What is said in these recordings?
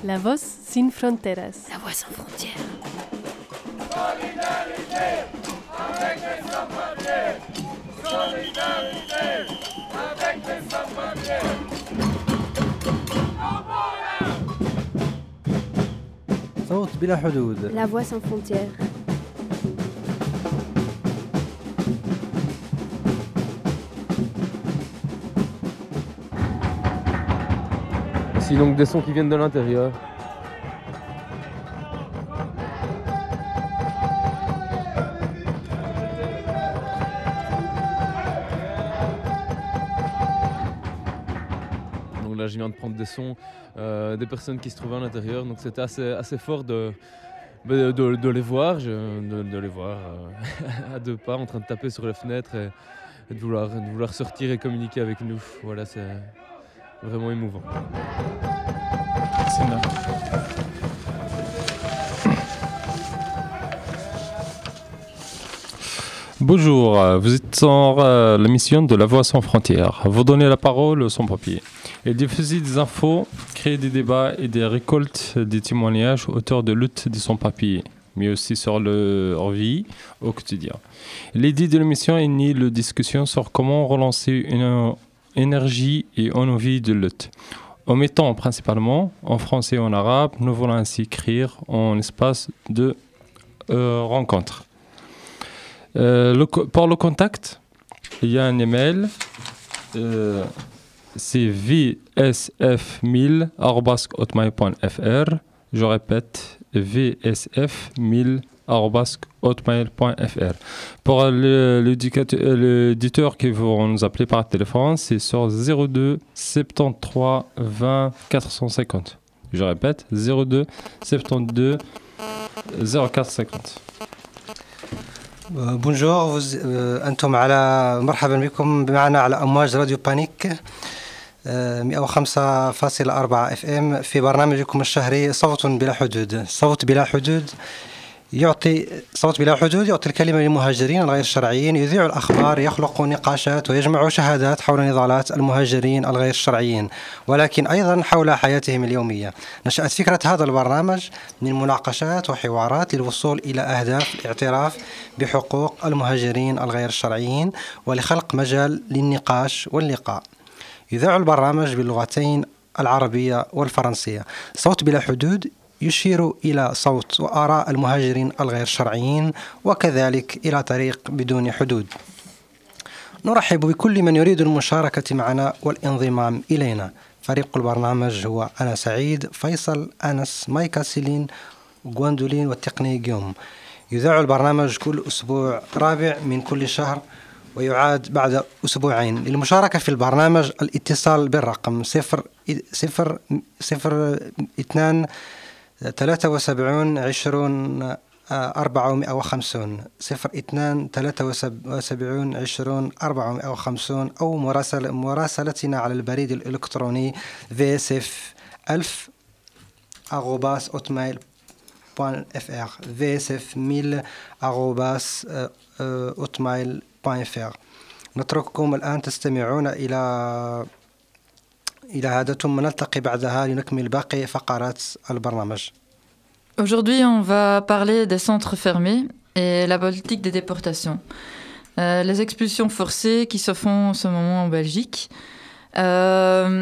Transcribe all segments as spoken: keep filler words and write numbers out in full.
La voz sin fronteras. La voix sans frontières. Solidarité avec les sans-papiers. Solidarité avec les sans-papiers. صوت بلا حدود. La voix sans frontières. Ici donc des sons qui viennent de l'intérieur. Donc là je viens de prendre des sons euh, des personnes qui se trouvaient à l'intérieur, donc c'était assez, assez fort de, de, de, de les voir, je, de, de les voir euh, à deux pas en train de taper sur les fenêtres et, et de, vouloir, de vouloir sortir et communiquer avec nous. Voilà, c'est vraiment émouvant. C'est là. Bonjour, vous êtes sur euh, l'émission de La Voix sans frontières. Vous donnez la parole aux sans-papiers. Et diffuser des infos, créer des débats et des récoltes des témoignages autour de lutte des sans-papiers, mais aussi sur leur vie au quotidien. L'idée de l'émission est née de discussion sur comment relancer une énergie et une envie de lutte. En mettant principalement en français et en arabe, nous voulons ainsi créer un espace de euh, rencontre. Euh, le, pour le contact, il y a un email, euh, c'est v s f mille arobase hotmail point f r. Je répète, v s f mille arobase hotmail point f r. Pour le, l'éditeur qui va nous appeler par téléphone, c'est sur zéro deux soixante-treize vingt quatre cent cinquante. Je répète, zéro deux soixante-douze zéro quatre cinquante. بونجور أنتم على مرحبا بكم معنا على أمواج راديو بانيك مئة وخمسة فاصلة أربعة اف ام في برنامجكم الشهري صوت بلا حدود. صوت بلا حدود يعطي صوت بلا حدود يعطي الكلمة للمهاجرين الغير الشرعيين، يذيع الأخبار، يخلق نقاشات ويجمع شهادات حول نضالات المهاجرين الغير الشرعيين، ولكن أيضا حول حياتهم اليومية. نشأت فكرة هذا البرنامج من مناقشات وحوارات للوصول إلى أهداف الاعتراف بحقوق المهاجرين الغير الشرعيين ولخلق مجال للنقاش واللقاء. يذاع البرنامج باللغتين العربية والفرنسية. صوت بلا حدود يشير إلى صوت وآراء المهاجرين الغير شرعيين وكذلك إلى طريق بدون حدود. نرحب بكل من يريد المشاركة معنا والانضمام إلينا. فريق البرنامج هو أنا سعيد، فيصل، أنس، مايكا، سيلين، غواندولين والتقني جيوم. يذاع البرنامج كل أسبوع رابع من كل شهر ويعاد بعد أسبوعين. للمشاركة في البرنامج الاتصال بالرقم صفر صفر صفر اثنان ثلاثة وسبعون عشرون أربعمائة وخمسون صفر اثنان ثلاثة وسبعون عشرون أربعمائة وخمسون أو مراسل مراسلتنا على البريد الإلكتروني في اس اف ألف arobase hotmail point f r v s f mille arobase hotmail point f r. نترككم الآن تستمعون إلى إلى هذا ثم نلتقي بعدها لنكمل باقي فقرات البرنامج. Aujourd'hui, on va parler des centres fermés et la politique des déportations. Euh, les expulsions forcées qui se font en ce moment en Belgique. Euh...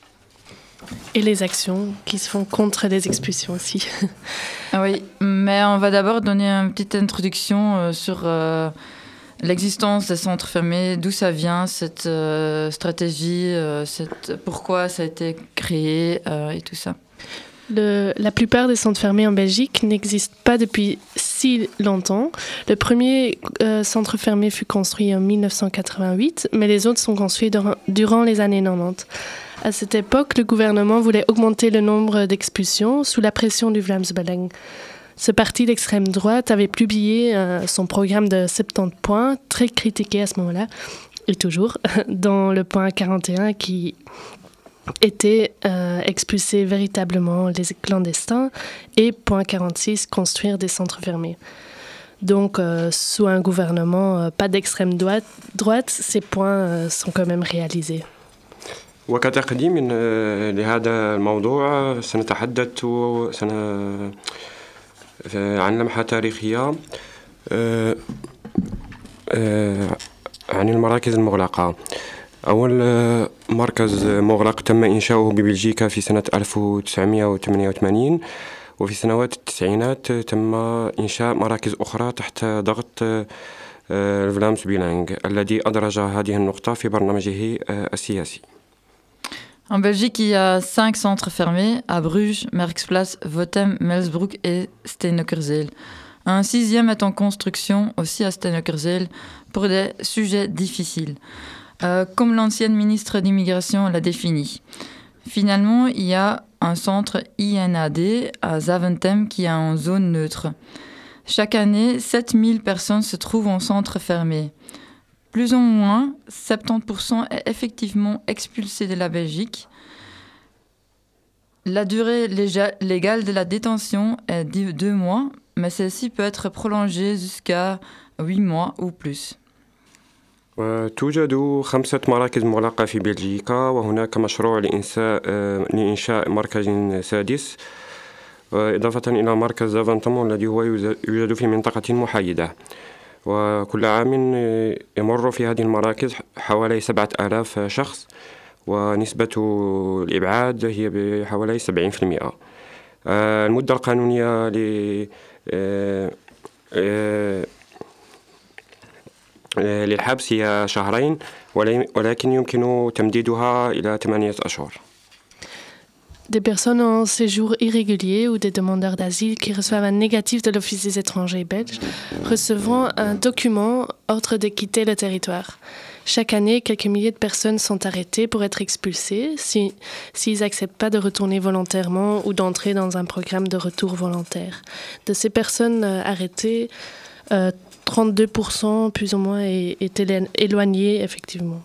Et les actions qui se font contre les expulsions aussi. Oui, mais on va d'abord donner une petite introduction euh, sur euh, l'existence des centres fermés, d'où ça vient, cette euh, stratégie, euh, cette, pourquoi ça a été créé euh, et tout ça. Le, la plupart des centres fermés en Belgique n'existent pas depuis si longtemps. Le premier euh, centre fermé fut construit en dix-neuf cent quatre-vingt-huit, mais les autres sont construits durant, durant les années quatre-vingt-dix. À cette époque, le gouvernement voulait augmenter le nombre d'expulsions sous la pression du Vlaams-Belang. Ce parti d'extrême droite avait publié euh, son programme de soixante-dix points, très critiqué à ce moment-là, et toujours, dans le point quarante et un qui était euh, expulser véritablement les clandestins et point quarante-six, construire des centres fermés. Donc, euh, sous un gouvernement euh, pas d'extrême droite, droite, ces points euh, sont quand même réalisés. وكتقديم لهذا الموضوع سنتحدث سن... عن لمحة تاريخية عن المراكز المغلقة. أول مركز مغلق تم إنشاؤه ببلجيكا في سنة ألف وتسعمائة وثمانية وثمانين، وفي سنوات التسعينات تم إنشاء مراكز أخرى تحت ضغط الفلامس بيلانغ الذي أدرج هذه النقطة في برنامجه السياسي. En Belgique, il y a cinq centres fermés à Bruges, Merksplas, Votem, Melsbroek et Steenekkerzeel. Un sixième est en construction aussi à Steenekkerzeel pour des sujets difficiles, euh, comme l'ancienne ministre d'immigration l'a défini. Finalement, il y a un centre I N A D à Zaventem qui est en zone neutre. Chaque année, sept mille personnes se trouvent en centre fermé. Plus ou moins, soixante-dix pour cent est effectivement expulsé de la Belgique. La durée légale de la détention est de deux mois, mais celle-ci peut être prolongée jusqu'à huit mois ou plus. توجد خمسة مراكز مغلقة في بلجيكا، وهناك مشروع لإنشاء لإنشاء مركز سادس إضافة إلى مركز زافنتم الذي هو يوجد في منطقة محايدة. وكل عام يمر في هذه المراكز حوالي سبعة آلاف شخص، ونسبة الإبعاد هي بحوالي سبعين بالمئة. المدة القانونية ل للحبس هي شهرين، ولكن يمكن تمديدها إلى ثمانية أشهر. Des personnes en séjour irrégulier ou des demandeurs d'asile qui reçoivent un négatif de l'Office des étrangers belges recevront un document ordre de quitter le territoire. Chaque année, quelques milliers de personnes sont arrêtées pour être expulsées si, s'ils n'acceptent pas de retourner volontairement ou d'entrer dans un programme de retour volontaire. De ces personnes euh, arrêtées, euh, trente-deux pour cent plus ou moins étaient éloignées effectivement.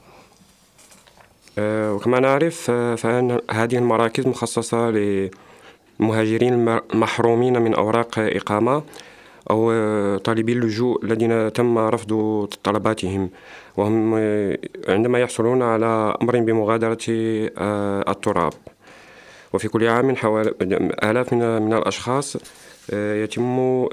وكما نعرف فإن هذه المراكز مخصصة للمهاجرين المحرومين من أوراق إقامة أو طالبي اللجوء الذين تم رفض طلباتهم، وهم عندما يحصلون على أمر بمغادرة التراب. وفي كل عام حوالي آلاف من الأشخاص يتم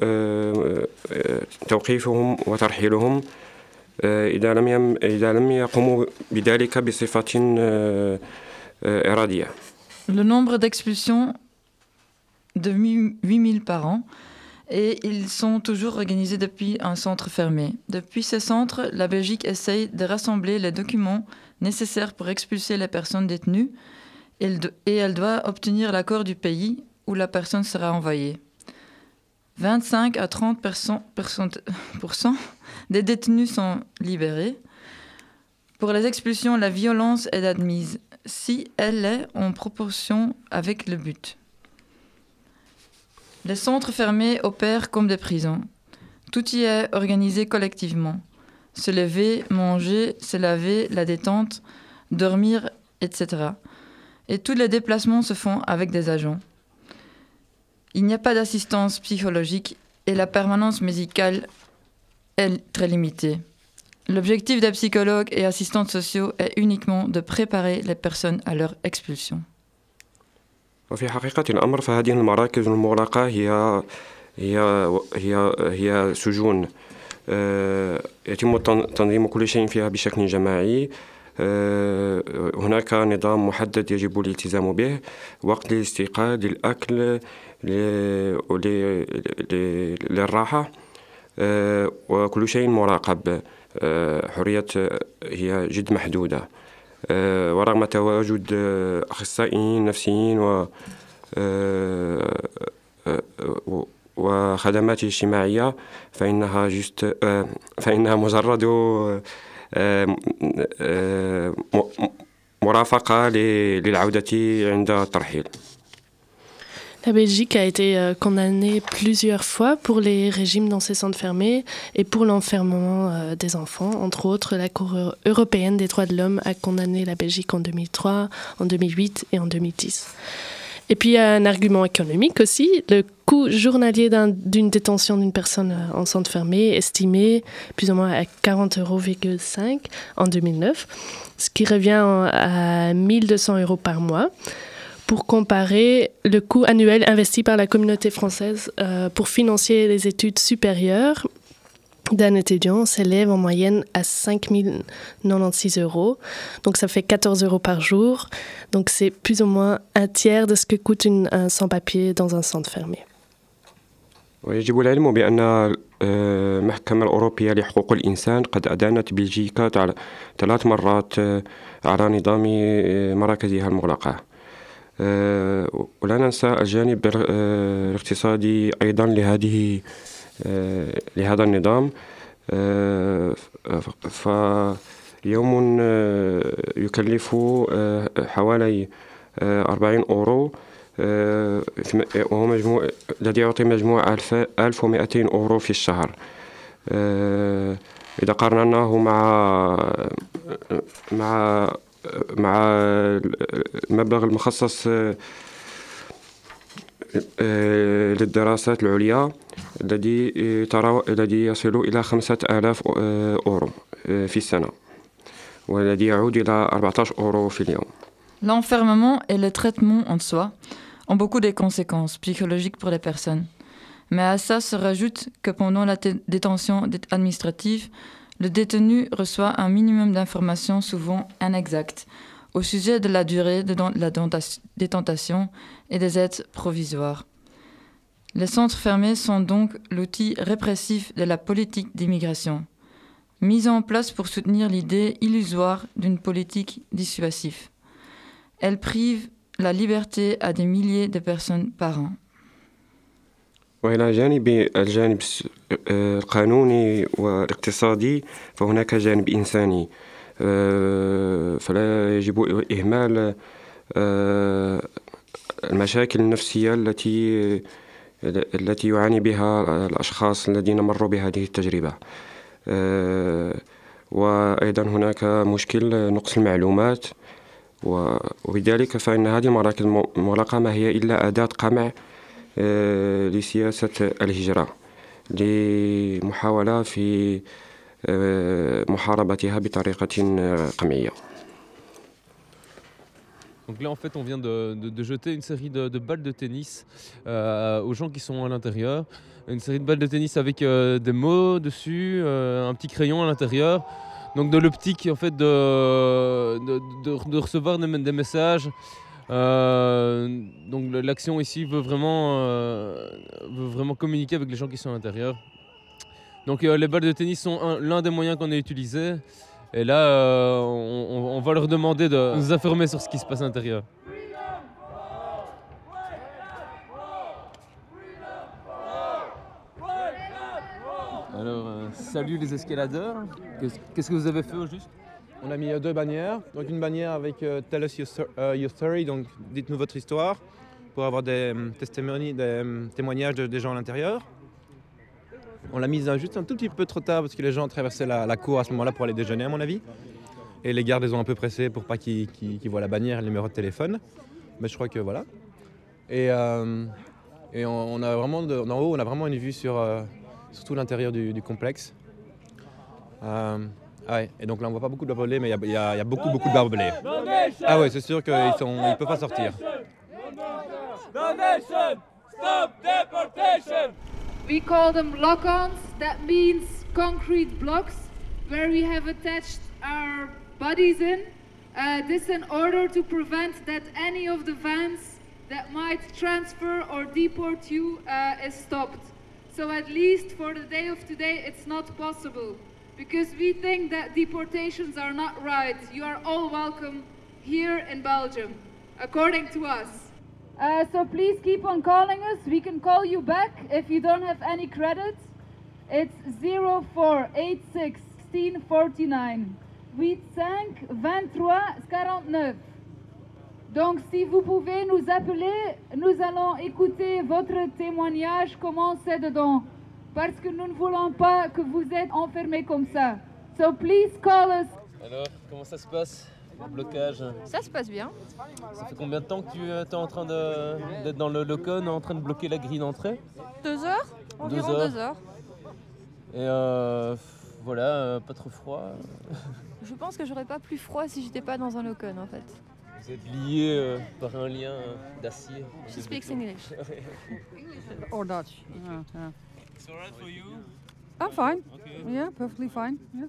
توقيفهم وترحيلهم إذا لم يم إذا لم يقوموا بذلك بصفة إرادية. Le nombre d'expulsions de huit mille par an, et ils sont toujours organisés depuis un centre fermé. Depuis ce centre, la Belgique essaye de rassembler les documents nécessaires pour expulser les personnes détenues, et elle doit obtenir l'accord du pays où la personne sera envoyée. vingt-cinq à trente pour cent des détenus sont libérés. Pour les expulsions, la violence est admise si elle est en proportion avec le but. Les centres fermés opèrent comme des prisons. Tout y est organisé collectivement. Se lever, manger, se laver, la détente, dormir, et cetera. Et tous les déplacements se font avec des agents. Il n'y a pas d'assistance psychologique et la permanence médicale est très limitée. L'objectif des psychologues et assistants sociaux est uniquement de préparer les personnes à leur expulsion. وفي حقيقة الأمر فهذه المراكز المغلقة هي هي هي هي سجون يتم تنظيم كل شيء فيها بشكل جماعي. هناك نظام محدد يجب الالتزام به، وقت للاستيقاظ، للأكل، للراحة، وكل شيء مراقب. حرية هي جد محدودة، ورغم تواجد أخصائيين نفسيين و وخدمات اجتماعية فإنها جست فإنها مجرد مرافقة للعودة عند الترحيل. La Belgique a été euh, condamnée plusieurs fois pour les régimes dans ces centres fermés et pour l'enfermement euh, des enfants. Entre autres, la Cour européenne des droits de l'homme a condamné la Belgique en deux mille trois, en deux mille huit et en deux mille dix. Et puis il y a un argument économique aussi. Le coût journalier d'un, d'une détention d'une personne en centre fermé est estimé plus ou moins à quarante euros virgule cinq en deux mille neuf, ce qui revient à mille deux cents euros par mois. Pour comparer, le coût annuel investi par la communauté française euh, pour financer les études supérieures d'un étudiant s'élève en moyenne à cinq mille quatre-vingt-seize euros. Donc ça fait quatorze euros par jour. Donc c'est plus ou moins un tiers de ce que coûte une, un sans-papier dans un centre fermé. ويجب العلم بأن المحكمة الأوروبية لحقوق الإنسان قد أدانت بلجيكا ثلاث مرات على نظام مراكزها المغلقة. ولا ننسى الجانب الاقتصادي أيضا لهذه لهذا النظام. فيوم يكلف حوالي أربعين أورو وهو مجموع الذي يعطي مجموع ألف ومئتين أورو في الشهر. إذا قارناه مع مع مع المبلغ المخصص للدراسات العليا الذي ترى الذي يصل إلى خمسة آلاف أورو في السنة والذي يعود إلى أربعة عشر أورو في اليوم. L'enfermement et le traitement en soi ont beaucoup de conséquences psychologiques pour les personnes. Mais à ça se rajoute que pendant la t- détention administrative, le détenu reçoit un minimum d'informations souvent inexactes au sujet de la durée de la détention et des aides provisoires. Les centres fermés sont donc l'outil répressif de la politique d'immigration, mise en place pour soutenir l'idée illusoire d'une politique dissuasive. Elle prive la liberté à des milliers de personnes par an. وإلى جانب الجانب القانوني والاقتصادي فهناك جانب إنساني. فلا يجب إهمال المشاكل النفسية التي التي يعاني بها الأشخاص الذين مروا بهذه التجربة. وأيضا هناك مشكل نقص المعلومات وبذلك فإن هذه المراكز المغلقة ما هي إلا أداة قمع لسياسة الهجرة لمحاولة في محاربتها بطريقة قمعية. Donc là, en fait, on vient de, de, de jeter une série de, de balles de tennis euh, aux gens qui sont à l'intérieur. Une série de balles de tennis avec euh, des mots dessus, euh, un petit crayon à l'intérieur. Donc de l'optique, en fait, de, de, de, de recevoir des, des messages. Euh, donc l'action ici veut vraiment, euh, veut vraiment communiquer avec les gens qui sont à l'intérieur. Donc euh, les balles de tennis sont un, l'un des moyens qu'on a utilisé. Et là, euh, on, on va leur demander de nous informer sur ce qui se passe à l'intérieur. Alors, euh, salut les escaladeurs. Qu'est-ce, qu'est-ce que vous avez fait au juste ? On a mis euh, deux bannières. Donc une bannière avec euh, Tell us your, uh, your story, donc dites-nous votre histoire, pour avoir des um, testimonies, des um, témoignages de, des gens à l'intérieur. On l'a mise juste un tout petit peu trop tard parce que les gens traversaient la, la cour à ce moment-là pour aller déjeuner à mon avis. Et les gardes les ont un peu pressés pour pas qu'ils, qu'ils, qu'ils voient la bannière et le numéro de téléphone. Mais je crois que voilà. Et, euh, et on, on a vraiment de, en haut, on a vraiment une vue sur, euh, sur tout l'intérieur du, du complexe. Euh, ah ouais. Et donc là on voit pas beaucoup de barbelés, mais il y, y, y a beaucoup beaucoup de barbelés. Ah ouais, c'est sûr qu'ils ne peuvent pas sortir. Stop deportation! We call them lock-ons. That means concrete blocks where we have attached our bodies in. Uh, this in order to prevent that any of the vans that might transfer or deport you uh, is stopped. So at least for the day of today it's not possible because we think that deportations are not right. You are all welcome here in Belgium, according to us. Uh, so please keep on calling us. We can call you back if you don't have any credits. It's zero four eight six one six four nine. eighty-five twenty-trois quarante-neuf. Donc si vous pouvez nous appeler, nous allons écouter votre témoignage, comment c'est dedans. Parce que nous ne voulons pas que vous êtes enfermés comme ça. So please call us. Alors, comment ça se passe ? Blocage. Ça se passe bien. Ça fait combien de temps que tu es en train de, d'être dans le locon, en train de bloquer la grille d'entrée? Deux heures. Environ deux heures. deux heures. Et euh, voilà, euh, pas trop froid. Je pense que j'aurais pas plus froid si j'étais pas dans un locon en fait. Vous êtes liés euh, par un lien euh, d'acier. She speaks English. Or Dutch. Yeah, yeah. It's alright for you? I'm fine. Okay. Yeah, perfectly fine. Yeah.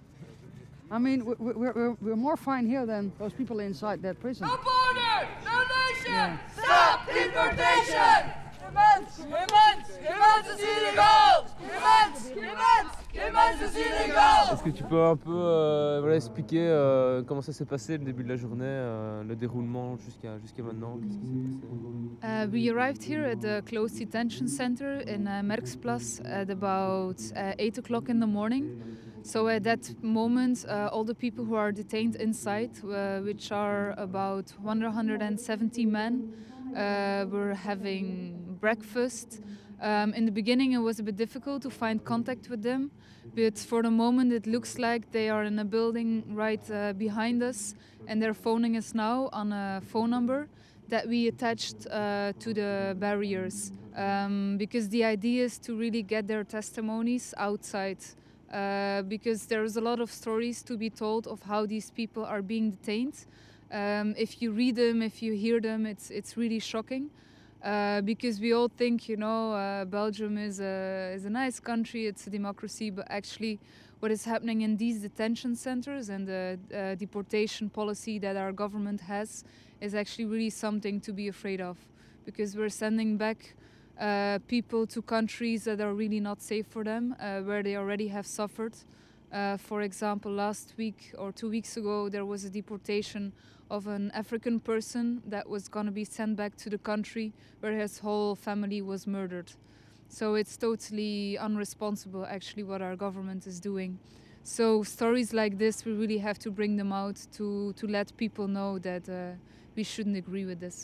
I mean, we- we- we're, we're, we're more fine here than those people inside that prison. No border! No nation! Yeah. Stop deportation! Clemens! Clemens! Clemens is illegal! Clemens! Clemens! Clemens is illegal! Est-ce que tu peux un peu euh, voilà, expliquer euh, comment ça s'est passé le début de la journée, euh, le déroulement jusqu'à jusqu'à maintenant? Qu'est-ce qui s'est passé? Uh, we arrived here at the closed detention center in uh, Merksplas at about uh, eight o'clock in the morning. So at that moment, uh, all the people who are detained inside, uh, which are about one hundred seventy men, uh, were having breakfast. Um, in the beginning, it was a bit difficult to find contact with them, but for the moment, it looks like they are in a building right uh, behind us, and they're phoning us now on a phone number that we attached uh, to the barriers, um, because the idea is to really get their testimonies outside. Uh, because there's a lot of stories to be told of how these people are being detained. Um, if you read them, if you hear them, it's it's really shocking. Uh, because we all think, you know, uh, Belgium is a is a nice country, it's a democracy, but actually, what is happening in these detention centers and the uh, deportation policy that our government has is actually really something to be afraid of, because we're sending back Uh, people to countries that are really not safe for them, uh, where they already have suffered. Uh, for example, last week or two weeks ago, there was a deportation of an African person that was going to be sent back to the country where his whole family was murdered. So it's totally unresponsible, actually, what our government is doing. So stories like this, we really have to bring them out to, to let people know that uh, we shouldn't agree with this.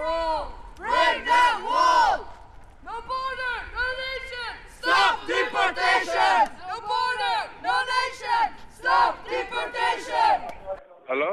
Break that wall! No border, no nation! Stop deportation! No border, no nation! Stop deportation! Alors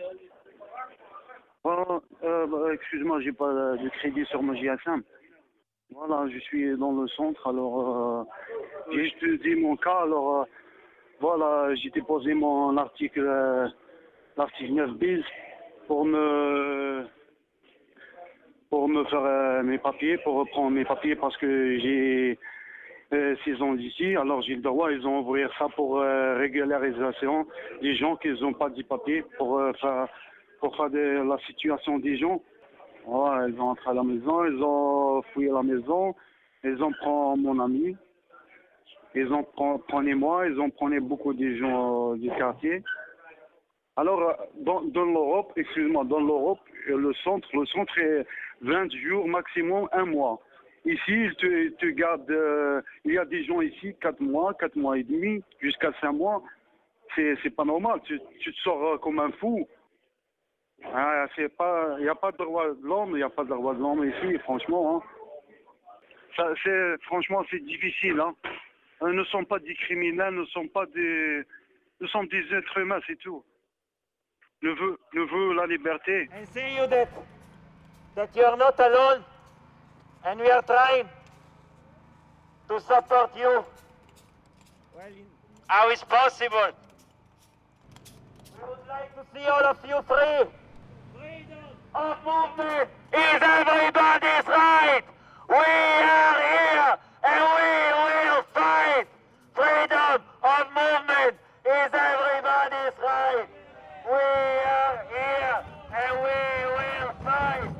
oh, euh, bah, excuse-moi, j'ai pas de crédit sur mon G S M. Voilà, je suis dans le centre, alors euh, j'ai juste dit mon cas, alors euh, voilà, j'ai déposé mon article, euh, l'article neuf bis pour me... pour me faire euh, mes papiers, pour reprendre mes papiers parce que j'ai euh, six ans d'ici. Alors j'ai le droit, ils ont ouvert ça pour euh, régularisation des gens qui n'ont pas de papiers, pour, euh, faire, pour faire de la situation des gens. Ouais, ils ont entré à la maison, ils ont fouillé la maison, ils ont pris mon ami, ils ont pris moi, ils ont pris beaucoup de gens euh, du quartier. Alors, dans, dans l'Europe, excuse-moi, dans l'Europe, le centre, le centre est vingt jours, maximum un mois. Ici, ils te, te gardent, euh, il y a des gens ici, quatre mois, quatre mois et demi, jusqu'à cinq mois. C'est, c'est pas normal, tu, tu te sors comme un fou. Ah, c'est pas, il n'y a pas de droit de l'homme, il n'y a pas de droit de l'homme ici, franchement. Hein. Ça, c'est, franchement, c'est difficile. Hein. Nous ne sommes pas des criminels, nous ne sommes pas des... Nous sommes des êtres humains, c'est tout. Ne veut, ne veut la liberté. And see you that, that you are not alone, and we are trying to support you. Well, in... How is possible? We would like to see all of you free. Freedom of movement is everybody's right. We are here, and we will fight. Freedom of movement is everybody's right. We are here and we will fight.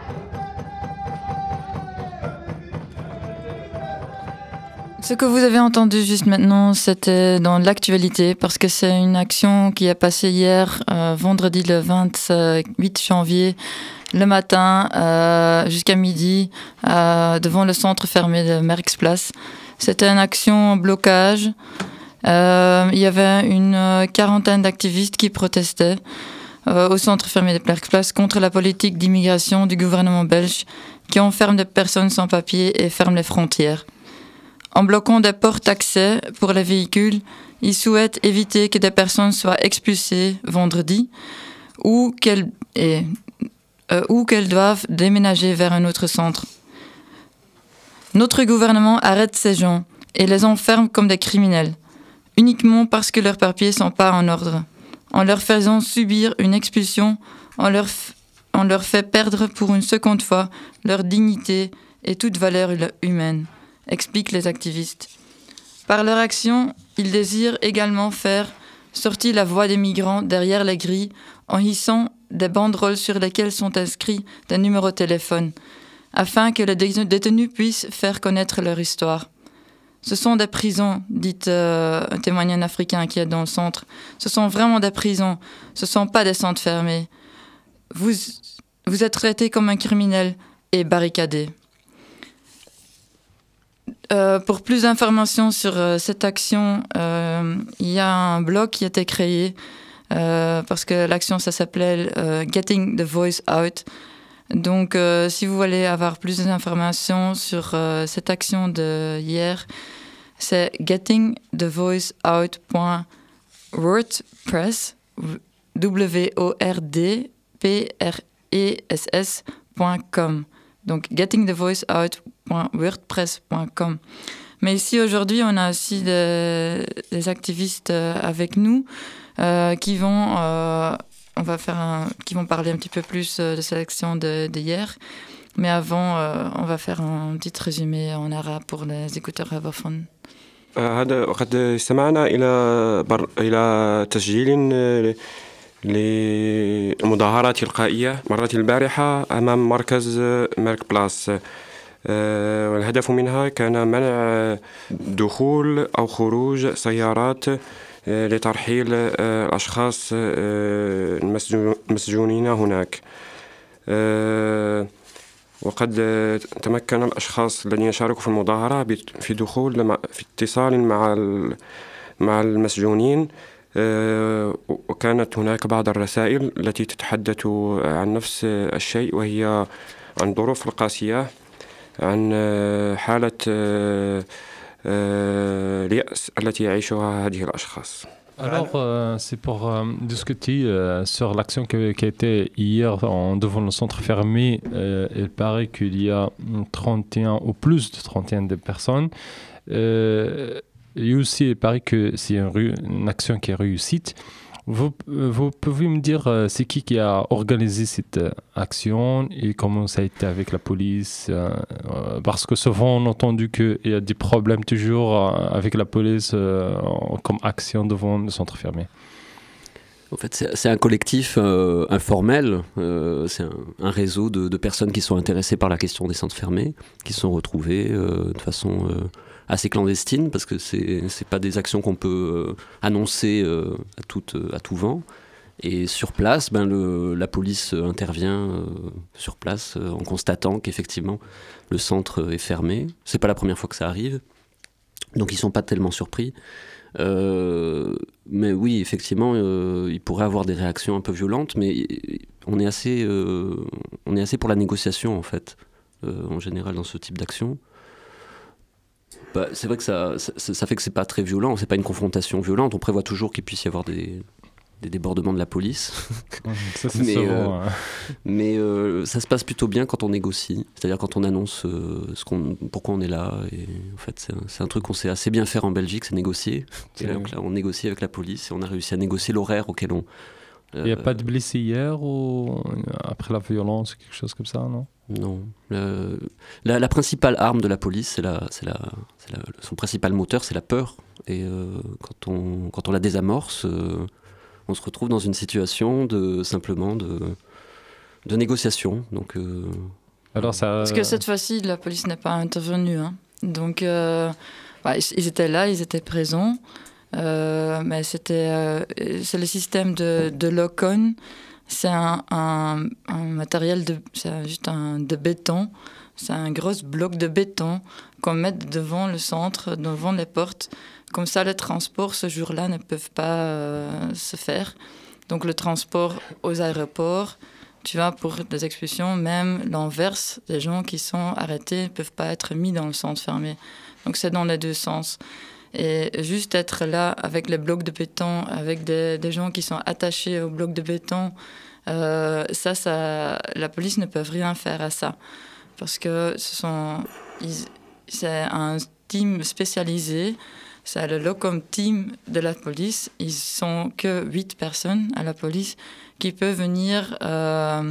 Ce que vous avez entendu juste maintenant, c'était dans l'actualité parce que c'est une action qui a passé hier, euh, vendredi le vingt-huit janvier, le matin euh, jusqu'à midi, euh, devant le centre fermé de Merksplas. C'était une action blocage. Euh, il y avait une quarantaine d'activistes qui protestaient euh, au centre fermé de Merksplas contre la politique d'immigration du gouvernement belge qui enferme des personnes sans papier et ferme les frontières. En bloquant des portes d'accès pour les véhicules, ils souhaitent éviter que des personnes soient expulsées vendredi ou qu'elles, et, euh, ou qu'elles doivent déménager vers un autre centre. Notre gouvernement arrête ces gens et les enferme comme des criminels, uniquement parce que leurs papiers ne sont pas en ordre. En leur faisant subir une expulsion, on leur, f- on leur fait perdre pour une seconde fois leur dignité et toute valeur humaine, expliquent les activistes. Par leur action, ils désirent également faire sortir la voix des migrants derrière les grilles en hissant des banderoles sur lesquelles sont inscrits des numéros de téléphone, afin que les détenus puissent faire connaître leur histoire. Ce sont des prisons, dit euh, un témoignage africain qui est dans le centre. Ce sont vraiment des prisons, ce ne sont pas des centres fermés. Vous, vous êtes traité comme un criminel et barricadé. Euh, pour plus d'informations sur euh, cette action, euh, il y a un blog qui a été créé euh, parce que l'action, ça s'appelait euh, Getting the Voice Out. Donc, euh, si vous voulez avoir plus d'informations sur euh, cette action de hier, c'est getting the voice out dot wordpress, W O R D P R E S S point com. Donc, getting the voice out dot wordpress point com. Mais ici, aujourd'hui, on a aussi des, des activistes avec nous euh, qui vont... Euh, On va faire un, qui vont parler un petit peu plus de cette action de, de hier. Mais avant, euh, on va faire un petit résumé en arabe pour les écouteurs arabophones. هذا وقد استمعنا إلى بر... إلى تسجيل لمظاهرة تلقائية مرت البارحة أمام مركز ميرك بلاس. والهدف منها كان منع دخول أو خروج سيارات لترحيل الأشخاص المسجونين هناك. وقد تمكن الأشخاص الذين شاركوا في المظاهرة في دخول في اتصال مع مع المسجونين، وكانت هناك بعض الرسائل التي تتحدث عن نفس الشيء، وهي عن ظروف القاسية، عن حالة اليأس التي يعيشها هذه الأشخاص. Alors, euh, c'est pour euh, discuter euh, sur l'action que, qui a été hier en, devant le centre fermé. Euh, il paraît qu'il y a trente et un ou plus de trente et un de personnes. Euh, et aussi, il paraît que c'est une, une action qui est réussite. Vous, vous pouvez me dire euh, c'est qui qui a organisé cette euh, action et comment ça a été avec la police euh, euh, parce que souvent on a entendu qu'il y a des problèmes toujours euh, avec la police euh, comme action devant le centre fermé. En fait, c'est, c'est un collectif euh, informel, euh, c'est un, un réseau de, de personnes qui sont intéressées par la question des centres fermés, qui se sont retrouvées euh, de façon euh, assez clandestine, parce que c'est c'est pas des actions qu'on peut euh, annoncer euh, à, tout, euh, à tout vent. Et sur place, ben le, la police intervient euh, sur place euh, en constatant qu'effectivement le centre est fermé. C'est pas la première fois que ça arrive, donc ils sont pas tellement surpris. Euh, mais oui, effectivement, euh, il pourrait avoir des réactions un peu violentes, mais on est assez, euh, on est assez pour la négociation en fait, euh, en général dans ce type d'action. Bah, c'est vrai que ça, ça, ça fait que c'est pas très violent, c'est pas une confrontation violente. On prévoit toujours qu'il puisse y avoir des, des débordements de la police. Ça, c'est mais souvent, euh, hein. mais euh, ça se passe plutôt bien quand on négocie, c'est-à-dire quand on annonce euh, ce qu'on, pourquoi on est là. Et en fait, c'est un, c'est un truc qu'on sait assez bien faire en Belgique, c'est négocier. Et là, donc là, on négocie avec la police et on a réussi à négocier l'horaire auquel on. Il n'y a pas de blessés hier ou après la violence, quelque chose comme ça, non? Non. Le, la, la principale arme de la police, c'est la, c'est la, c'est la, son principal moteur, c'est la peur. Et euh, quand, on, quand on la désamorce, euh, on se retrouve dans une situation de, simplement de, de négociation. Donc, euh, Alors ça, Parce que cette fois-ci, la police n'est pas intervenue. Hein. Donc, euh, bah, ils étaient là, ils étaient présents. Euh, mais c'était, euh, c'est le système de, de lock-on. C'est un, un, un matériel, de, c'est juste un, de béton. C'est un gros bloc de béton qu'on met devant le centre, devant les portes. Comme ça, les transports, ce jour-là, ne peuvent pas euh, se faire. Donc, le transport aux aéroports, tu vois, pour des expulsions, même l'inverse, les gens qui sont arrêtés ne peuvent pas être mis dans le centre fermé. Donc, c'est dans les deux sens. Et juste être là avec les blocs de béton, avec des, des gens qui sont attachés aux blocs de béton, Euh, ça, ça, la police ne peut rien faire à ça. Parce que ce sont, ils, c'est un team spécialisé, c'est le locum team de la police. Ils sont que huit personnes à la police qui peuvent venir... Euh,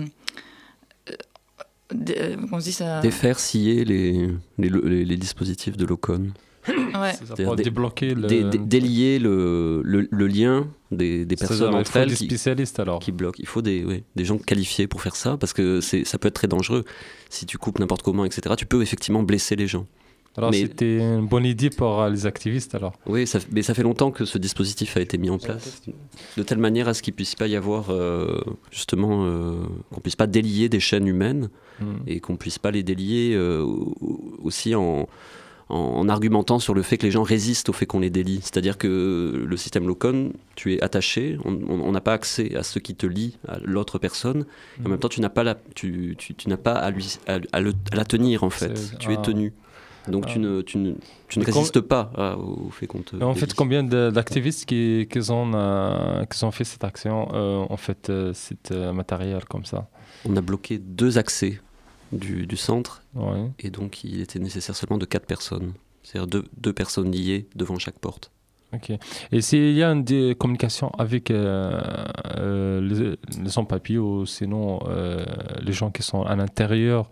Dé, on dit ça... défaire, scier les, les, les, les dispositifs de l'Ocon. Ouais. C'est-à-dire dé- débloquer le... dé, dé, délier le, le, le lien des, des personnes entre elles. Il faut des spécialistes alors. Qui bloquent. Il faut des, oui, des gens qualifiés pour faire ça, parce que c'est, ça peut être très dangereux. Si tu coupes n'importe comment, et cetera, tu peux effectivement blesser les gens. Alors mais, c'était une bonne idée pour euh, les activistes alors. Oui, ça, mais ça fait longtemps que ce dispositif a été mis en place, de telle manière à ce qu'il ne puisse pas y avoir, euh, justement, euh, qu'on ne puisse pas délier des chaînes humaines mmh. et qu'on ne puisse pas les délier euh, aussi en, en, en argumentant sur le fait que les gens résistent au fait qu'on les délie. C'est-à-dire que le système Locon, tu es attaché, on n'a pas accès à ce qui te lie à l'autre personne, mmh. et en même temps tu n'as pas, la, tu, tu, tu n'as pas à, lui, à, à, le, à la tenir en fait, c'est... tu ah. es tenu. Donc ah. tu ne, tu ne, tu ne résistes com... pas ah, au fait qu'on te... En fait, combien d'activistes qui, qui, ont, euh, qui ont fait cette action, euh, en fait, euh, cette euh, matériel comme ça? On a bloqué deux accès du, du centre, ouais. et donc il était nécessaire seulement de quatre personnes. C'est-à-dire deux, deux personnes liées devant chaque porte. Ok. Et s'il y a une des communications avec euh, euh, les, les sans-papiers ou sinon euh, les gens qui sont à l'intérieur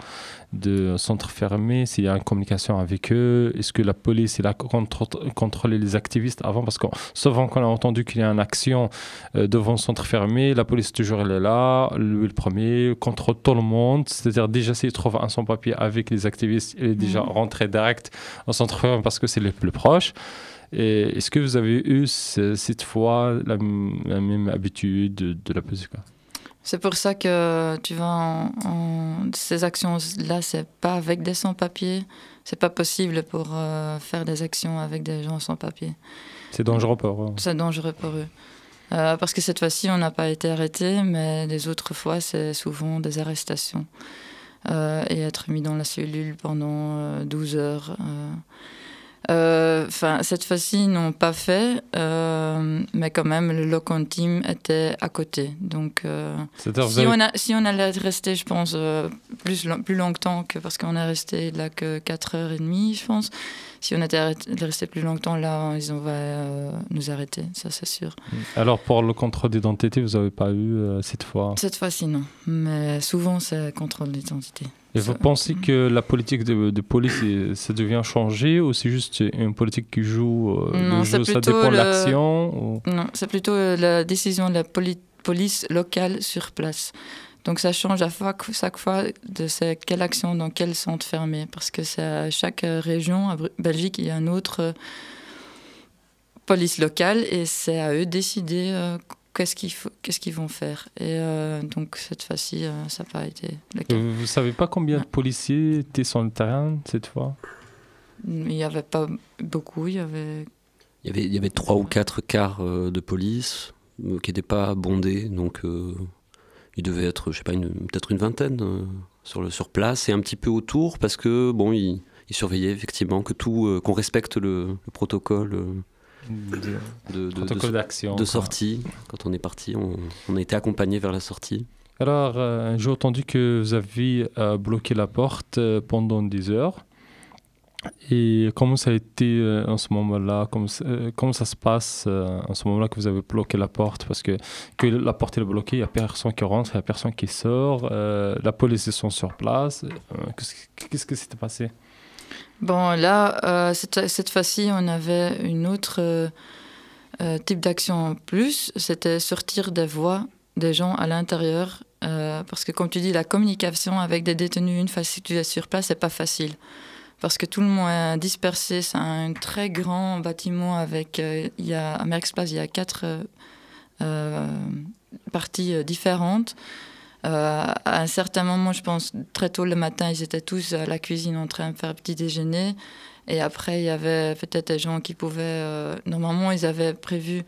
de centres fermés, s'il y a une communication avec eux, est-ce que la police il a contre- contrôlé les activistes avant? Parce que souvent quand on a entendu qu'il y a une action euh, devant un centre fermé, la police toujours elle est là, lui le premier, contrôle tout le monde. C'est-à-dire déjà s'il trouve un sans-papier avec les activistes, il est déjà mmh. rentré direct au centre fermé parce que c'est le plus proche. Et est-ce que vous avez eu cette fois la, la même habitude de, de la police? C'est pour ça que tu vas en, en ces actions-là, c'est pas avec des sans-papiers. C'est pas possible pour euh, faire des actions avec des gens sans-papiers. C'est dangereux pour eux. C'est dangereux pour eux. Euh, parce que cette fois-ci, on n'a pas été arrêtés, mais les autres fois, c'est souvent des arrestations. Euh, et être mis dans la cellule pendant euh, douze heures. Euh, Enfin, euh, cette fois-ci, ils n'ont pas fait, euh, mais quand même, le Locon Team était à côté. Donc, euh, si, avez... on a, si on allait rester, je pense, euh, plus, plus longtemps, que, parce qu'on est resté là que quatre heures trente, je pense. Si on était resté plus longtemps là, ils vont euh, nous arrêter, ça c'est sûr. Alors, pour le contrôle d'identité, vous n'avez pas eu euh, cette fois? Cette fois-ci, non. Mais souvent, c'est contrôle d'identité. Et vous pensez que la politique de, de police, ça devient changée ou c'est juste une politique qui joue, euh, non, jeu, ça dépend le... de l'action ou... Non, c'est plutôt la décision de la poli- police locale sur place. Donc ça change à chaque fois de c'est quelle action dans quel centre fermé. Parce que c'est à chaque région, à Belgique, il y a une autre euh, police locale et c'est à eux de décider euh, Qu'est-ce qu'ils, faut, qu'est-ce qu'ils vont faire. Et euh, donc, cette fois-ci, euh, ça n'a pas été le cas. Vous ne savez pas combien ouais. de policiers étaient sur le terrain cette fois? Il n'y avait pas beaucoup. Il y avait... Il y avait, il y avait trois ou quatre cars euh, de police euh, qui n'étaient pas bondés. Donc, euh, il devait être, je sais pas, une, peut-être une vingtaine euh, sur, le, sur place et un petit peu autour parce que, bon, ils, ils surveillaient effectivement que tout, euh, qu'on respecte le, le protocole. Euh, De, de, protocole de, d'action. De sortie. Quand on est parti, on, on a été accompagné vers la sortie. Alors, euh, j'ai entendu que vous avez euh, bloqué la porte euh, pendant dix heures. Et comment ça a été euh, en ce moment-là? Comment, euh, comment ça se passe euh, en ce moment-là que vous avez bloqué la porte? Parce que, que la porte est bloquée, il n'y a personne qui rentre, il n'y a personne qui sort. Euh, la police est sur place. Euh, qu'est-ce, qu'est-ce qui s'était passé? Bon, là, euh, cette, cette fois-ci, on avait une autre euh, euh, type d'action en plus. C'était sortir des voix des gens à l'intérieur. Euh, parce que, comme tu dis, la communication avec des détenus, une fois que tu es sur place, c'est pas facile. Parce que tout le monde est dispersé. C'est un très grand bâtiment avec... Euh, il y a, à Merckxplatz, il y a quatre euh, euh, parties différentes. Euh, à un certain moment, je pense, très tôt le matin, ils étaient tous à la cuisine en train de faire petit déjeuner. Et après, il y avait peut-être des gens qui pouvaient... Euh, normalement, ils avaient prévu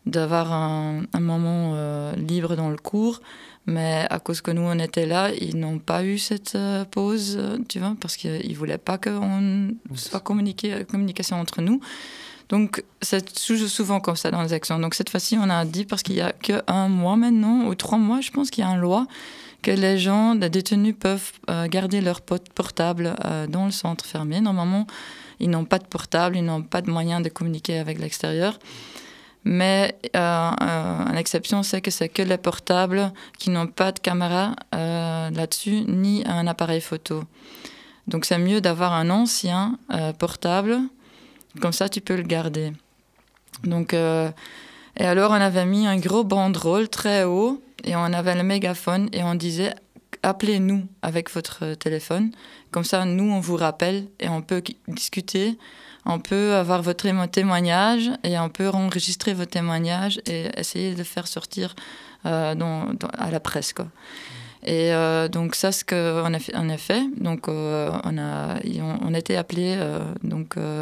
d'avoir un, un moment euh, libre dans le cours. Mais à cause que nous, on était là, ils n'ont pas eu cette euh, pause, euh, tu vois, parce qu'ils ne voulaient pas qu'on soit communiqué, communication entre nous. Donc, c'est toujours souvent comme ça dans les actions. Donc, cette fois-ci, on a dit, parce qu'il n'y a qu'un mois maintenant, ou trois mois, je pense qu'il y a une loi, que les gens, les détenus peuvent euh, garder leur portable euh, dans le centre fermé. Normalement, ils n'ont pas de portable, ils n'ont pas de moyen de communiquer avec l'extérieur. Mais euh, euh, une exception, c'est que c'est que les portables qui n'ont pas de caméra euh, là-dessus, ni un appareil photo. Donc, c'est mieux d'avoir un ancien euh, portable. Comme ça, tu peux le garder. Donc, euh, et alors, on avait mis un gros banderole très haut et on avait le mégaphone et on disait « Appelez-nous avec votre téléphone. Comme ça, nous, on vous rappelle et on peut discuter. On peut avoir votre témoignage et on peut enregistrer vos témoignages et essayer de faire sortir euh, dans, dans, à la presse, quoi. » Et euh, donc, ça, c'est ce qu'on a fait. En effet. Donc, euh, on a on, on était appelés... Euh, donc... Euh,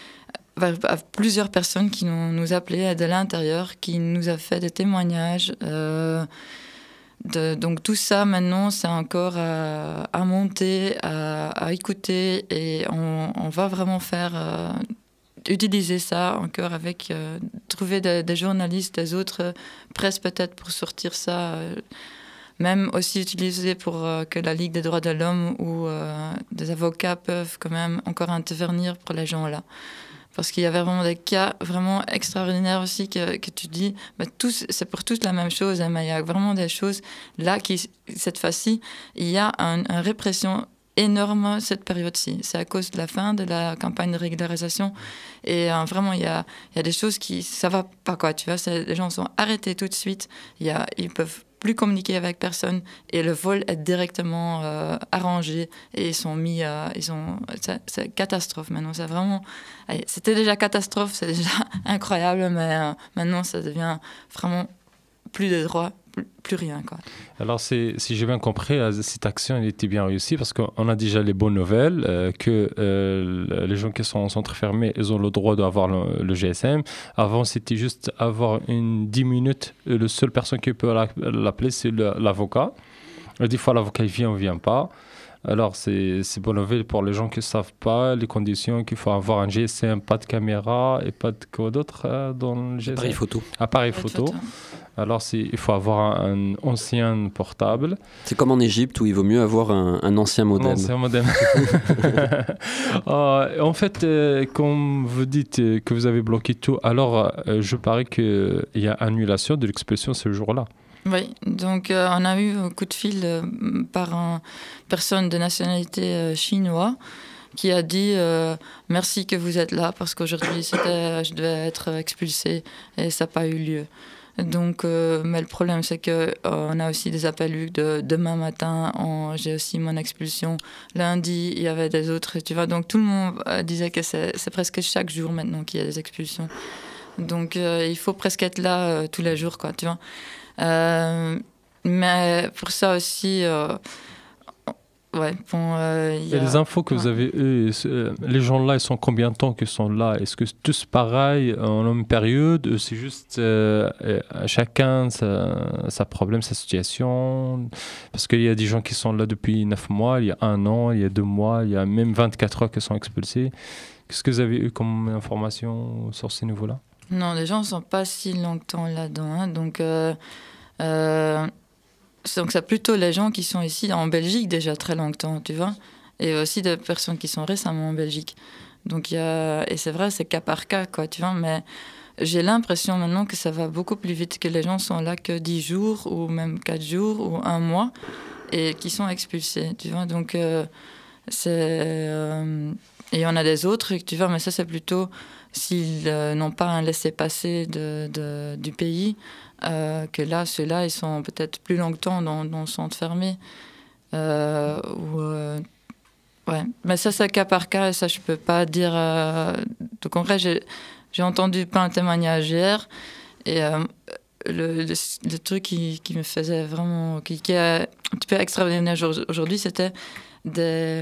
à plusieurs personnes qui nous, nous appelaient de l'intérieur, qui nous a fait des témoignages. Euh, de, donc tout ça, maintenant, c'est encore à, à monter, à, à écouter, et on, on va vraiment faire... Euh, utiliser ça encore avec... Euh, trouver des, des journalistes, des autres euh, presses peut-être pour sortir ça... Euh, même aussi utiliser pour euh, que la Ligue des droits de l'homme ou euh, des avocats peuvent quand même encore intervenir pour les gens là. Parce qu'il y avait vraiment des cas vraiment extraordinaires aussi que, que tu dis, bah, tous, c'est pour tous la même chose, hein, mais il y a vraiment des choses là qui, cette fois-ci, il y a un, une répression énorme cette période-ci. C'est à cause de la fin de la campagne de régularisation. Et euh, vraiment, il y a, il y a des choses qui, ça va pas, quoi, tu vois, c'est, les gens sont arrêtés tout de suite, il y a, ils peuvent plus communiquer avec personne et le vol est directement euh, arrangé et ils sont mis euh, ils sont c'est, c'est catastrophe maintenant, c'est vraiment allez, c'était déjà catastrophe, c'est déjà incroyable, mais euh, maintenant ça devient vraiment plus de droits, plus, plus rien, quoi. Alors c'est, si j'ai bien compris, cette action elle était bien réussie parce qu'on a déjà les bonnes nouvelles, euh, que euh, les gens qui sont en centre fermé, ils ont le droit d'avoir le, le G S M. Avant c'était juste avoir une dix minutes, la seule personne qui peut l'appeler c'est le, l'avocat. Et des fois l'avocat il vient ou vient pas. Alors c'est, c'est bonne nouvelle pour les gens qui ne savent pas les conditions, qu'il faut avoir un G S M, pas de caméra et pas de quoi d'autre euh, dans le G S M. Appareil photo. Appareil photo. photo. Alors, c'est, il faut avoir un, un ancien portable. C'est comme en Égypte où il vaut mieux avoir un, un ancien modem. Un ancien modem. euh, en fait, euh, comme vous dites euh, que vous avez bloqué tout, alors euh, je parie qu'il y a annulation de l'expulsion ce jour-là. Oui, donc euh, on a eu un coup de fil euh, par une personne de nationalité euh, chinoise qui a dit euh, « Merci que vous êtes là parce qu'aujourd'hui, c'était, je devais être expulsée et ça n'a pas eu lieu ». Donc, euh, mais le problème, c'est qu'on euh, a aussi des appels de demain matin, on, j'ai aussi mon expulsion. Lundi, il y avait des autres, tu vois. Donc, tout le monde euh, disait que c'est, c'est presque chaque jour maintenant qu'il y a des expulsions. Donc, euh, il faut presque être là euh, tous les jours, quoi, tu vois. Euh, mais pour ça aussi... Euh, Ouais, bon, euh, y a... Et les infos que ouais. vous avez eues, les gens là, ils sont combien de temps qu'ils sont là? Est-ce que c'est tous pareil en même période? C'est juste euh, chacun sa, sa problème, sa situation? Parce qu'il y a des gens qui sont là depuis neuf mois, il y a un an, il y a deux mois, il y a même vingt-quatre heures qui sont expulsés. Qu'est-ce que vous avez eu comme information sur ces niveaux-là? Non, les gens ne sont pas si longtemps là-dedans. Hein, donc... Euh, euh... Donc, c'est plutôt les gens qui sont ici en Belgique déjà très longtemps, tu vois, et aussi des personnes qui sont récemment en Belgique. Donc, il y a... Et c'est vrai, c'est cas par cas, quoi, tu vois, mais j'ai l'impression maintenant que ça va beaucoup plus vite, que les gens sont là que dix jours, ou même quatre jours, ou un mois, et qui sont expulsés, tu vois. Donc, euh, c'est... Euh... Et il y en a des autres, tu vois, mais ça, c'est plutôt s'ils euh, n'ont pas un laissez-passer de, de, du pays... Euh, que là, ceux-là, ils sont peut-être plus longtemps dans, dans le centre fermé. Euh, ou, euh, ouais. Mais ça, c'est cas par cas, et ça, je ne peux pas dire... Euh, de concret, j'ai, j'ai entendu plein de témoignages hier, et euh, le, le, le truc qui, qui me faisait vraiment... qui, qui est un petit peu extraordinaire aujourd'hui, c'était des...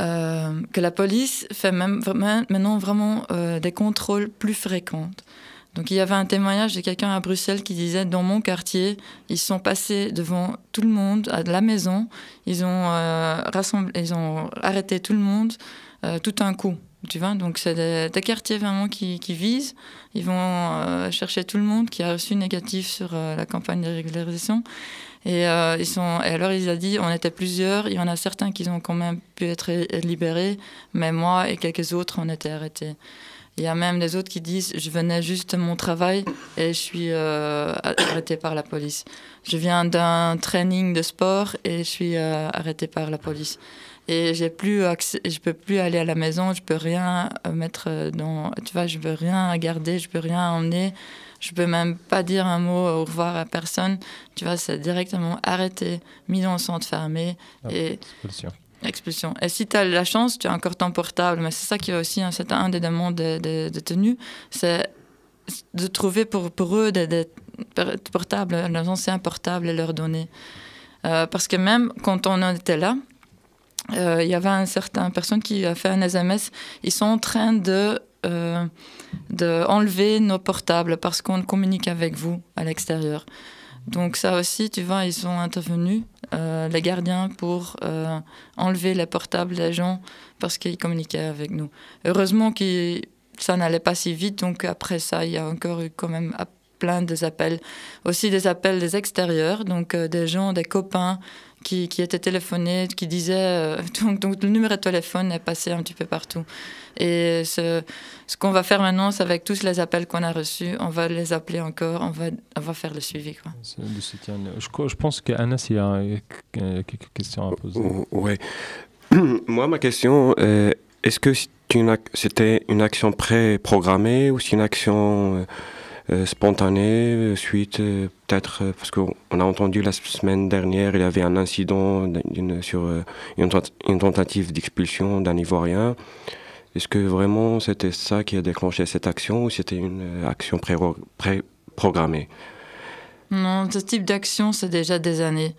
Euh, que la police fait même, maintenant vraiment euh, des contrôles plus fréquents. Donc il y avait un témoignage de quelqu'un à Bruxelles qui disait, dans mon quartier, ils sont passés devant tout le monde, à la maison, ils ont, euh, rassemblé, ils ont arrêté tout le monde euh, tout un coup. Tu vois, donc c'est des, des quartiers vraiment qui, qui visent. Ils vont euh, chercher tout le monde qui a reçu négatif sur euh, la campagne de régularisation. Et, euh, ils sont, et alors il a dit, on était plusieurs, il y en a certains qui ont quand même pu être libérés, mais moi et quelques autres, on était arrêtés. Il y a même des autres qui disent, je venais juste de mon travail et je suis euh, arrêté par la police. Je viens d'un training de sport et je suis euh, arrêté par la police. Et j'ai plus accès, je peux plus aller à la maison, je peux rien mettre dans, tu vois, je peux rien garder, je peux rien emmener, je peux même pas dire un mot au revoir à personne. Tu vois, c'est directement arrêté, mis dans le centre fermé ah, et expulsion. expulsion. Et si tu as la chance, tu as encore ton portable, mais c'est ça qui est aussi, hein, c'est un des demandes de, de, de tenue, c'est de trouver pour, pour eux des, des portables, les anciens portables et leur donner. Euh, parce que même quand on était là, il euh, y avait une certaine personne qui a fait un S M S. Ils sont en train de, euh, de enlever nos portables parce qu'on communique avec vous à l'extérieur. Donc ça aussi, tu vois, ils sont intervenus, euh, les gardiens, pour euh, enlever les portables des gens parce qu'ils communiquaient avec nous. Heureusement que ça n'allait pas si vite, donc après ça, il y a encore eu quand même plein des appels. Aussi des appels des extérieurs, donc euh, des gens, des copains, Qui, qui étaient téléphonés, qui disaient... Euh, donc, donc le numéro de téléphone est passé un petit peu partout. Et ce, ce qu'on va faire maintenant, c'est avec tous les appels qu'on a reçus, on va les appeler encore, on va, on va faire le suivi. Quoi. C'est le soutien. Je, je pense qu'Anas, il y a quelques questions à poser. Oui. Moi, ma question, euh, est-ce que c'était une action pré-programmée ou c'est une action... Euh, Euh, spontané, suite euh, peut-être euh, parce qu'on a entendu la semaine dernière il y avait un incident d'une, sur euh, une, tent- une tentative d'expulsion d'un Ivoirien. Est-ce que vraiment c'était ça qui a déclenché cette action ou c'était une euh, action pré- pré-programmée? Non, ce type d'action c'est déjà des années.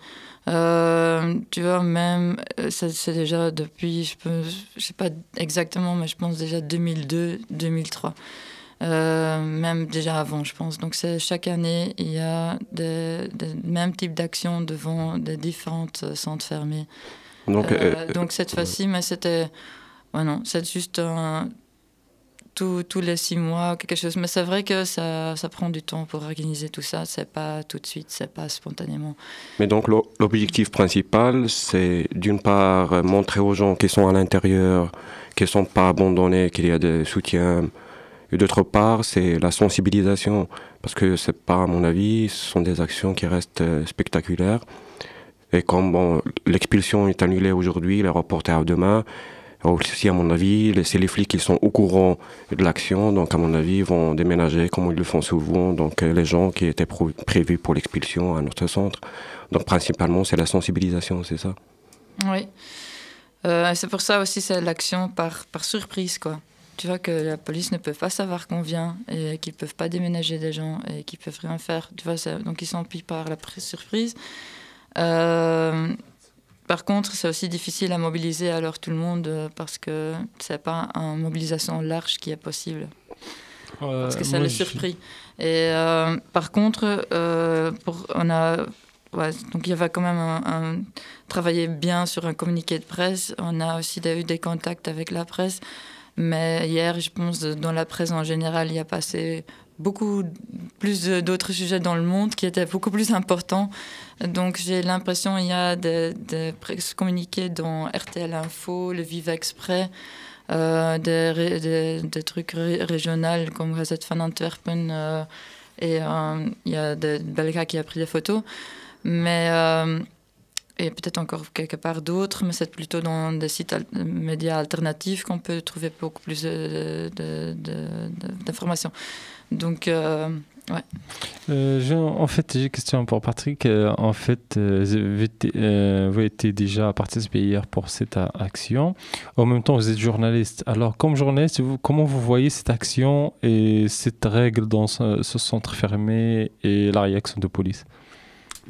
Euh, tu vois, même c'est, c'est déjà depuis, je peux, je sais pas exactement, mais je pense déjà deux mille deux, deux mille trois. Euh, même déjà avant, je pense. Donc, c'est, chaque année, il y a des, des mêmes types d'actions devant des différentes centres fermés. Donc, euh, euh, donc cette fois-ci, mais c'était... Ouais, non, c'est juste un, tout, tous les six mois, quelque chose. Mais c'est vrai que ça, ça prend du temps pour organiser tout ça. C'est pas tout de suite, c'est pas spontanément. Mais donc, l'objectif principal, c'est d'une part montrer aux gens qui sont à l'intérieur, qu'ils ne sont pas abandonnés, qu'il y a des soutiens... Et d'autre part, c'est la sensibilisation, parce que c'est pas, à mon avis, ce sont des actions qui restent euh, spectaculaires. Et comme bon, l'expulsion est annulée aujourd'hui, elle est reportée à demain, aussi, à mon avis, les, c'est les flics qui sont au courant de l'action, donc à mon avis, ils vont déménager comme ils le font souvent, donc euh, les gens qui étaient pro- prévus pour l'expulsion à notre centre. Donc principalement, c'est la sensibilisation, c'est ça? Oui. Euh, c'est pour ça aussi, c'est l'action par, par surprise, quoi. Tu vois que la police ne peut pas savoir qu'on vient et qu'ils ne peuvent pas déménager des gens et qu'ils ne peuvent rien faire. Tu vois, donc ils sont pris par la surprise. Euh, par contre, c'est aussi difficile à mobiliser alors tout le monde parce que ce n'est pas une mobilisation large qui est possible. Euh, parce que c'est le surpris. Je... Et euh, par contre, euh, pour, on a... Ouais, donc il y avait quand même un, un, travaillé bien sur un communiqué de presse. On a aussi eu des contacts avec la presse. Mais hier, je pense, dans la presse en général, il y a passé beaucoup plus d'autres sujets dans le monde qui étaient beaucoup plus importants. Donc j'ai l'impression qu'il y a des, des communiqués dans R T L Info, le Vive Exprès, euh, des, des, des trucs ré- régionaux comme Gazette van Antwerpen, euh, et euh, il y a des Belgas qui a pris des photos. Mais... Euh, et peut-être encore quelque part d'autres, mais c'est plutôt dans des sites al- médias alternatifs qu'on peut trouver beaucoup plus de, de, de, de, d'informations. Donc, euh, ouais. Euh, j'ai, en fait, j'ai une question pour Patrick. Euh, en fait, euh, vous, étiez, euh, vous étiez déjà participé hier pour cette action. En même temps, vous êtes journaliste. Alors, comme journaliste, vous, comment vous voyez cette action et cette règle dans ce, ce centre fermé et la réaction de police?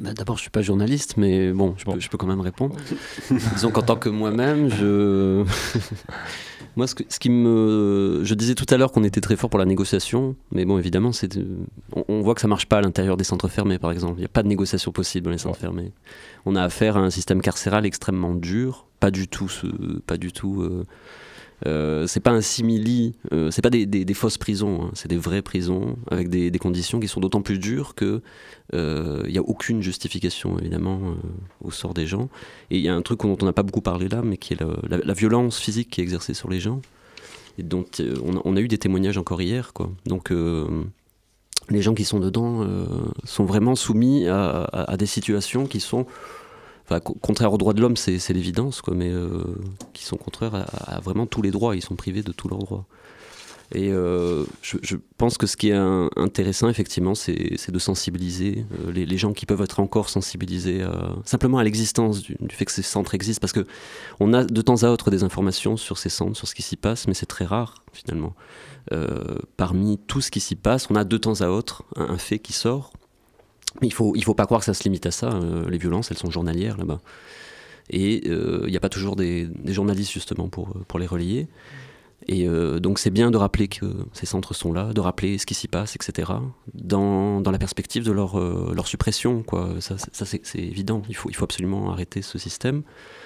Bah, d'abord, je suis pas journaliste, mais bon, je, bon. Peux, je peux quand même répondre. Disons qu'en tant que moi-même, je... Moi, ce, que, ce qui me... Je disais tout à l'heure qu'on était très fort pour la négociation, mais bon, évidemment, c'est de... on, on voit que ça marche pas à l'intérieur des centres fermés, par exemple. Il n'y a pas de négociation possible dans les centres ouais. fermés. On a affaire à un système carcéral extrêmement dur, pas du tout... Ce... Pas du tout euh... Euh, c'est pas un simili, euh, c'est pas des, des, des fausses prisons, hein, c'est des vraies prisons avec des, des conditions qui sont d'autant plus dures que il euh, y a aucune justification évidemment euh, au sort des gens. Et il y a un truc dont on n'a pas beaucoup parlé là, mais qui est la, la, la violence physique qui est exercée sur les gens. Et donc euh, on, a, on a eu des témoignages encore hier, quoi. Donc euh, les gens qui sont dedans euh, sont vraiment soumis à, à, à des situations qui sont Enfin, contraire aux droits de l'homme, c'est, c'est l'évidence, quoi, mais euh, qui sont contraires à, à vraiment tous les droits. Ils sont privés de tous leurs droits. Et euh, je, je pense que ce qui est un, intéressant, effectivement, c'est, c'est de sensibiliser euh, les, les gens qui peuvent être encore sensibilisés à, simplement à l'existence du, du fait que ces centres existent. Parce qu'on a de temps à autre des informations sur ces centres, sur ce qui s'y passe, mais c'est très rare, finalement. Euh, parmi tout ce qui s'y passe, on a de temps à autre un, un fait qui sort. Mais il faut, il faut pas croire que ça se limite à ça. Euh, les violences, elles sont journalières là-bas. Et il euh, n'y a pas toujours des, des journalistes, justement, pour, pour les relayer. Et euh, donc, c'est bien de rappeler que ces centres sont là, de rappeler ce qui s'y passe, et cetera, dans, dans la perspective de leur, euh, leur suppression, quoi. Ça, ça c'est, c'est évident. Il faut, il faut absolument arrêter ce système.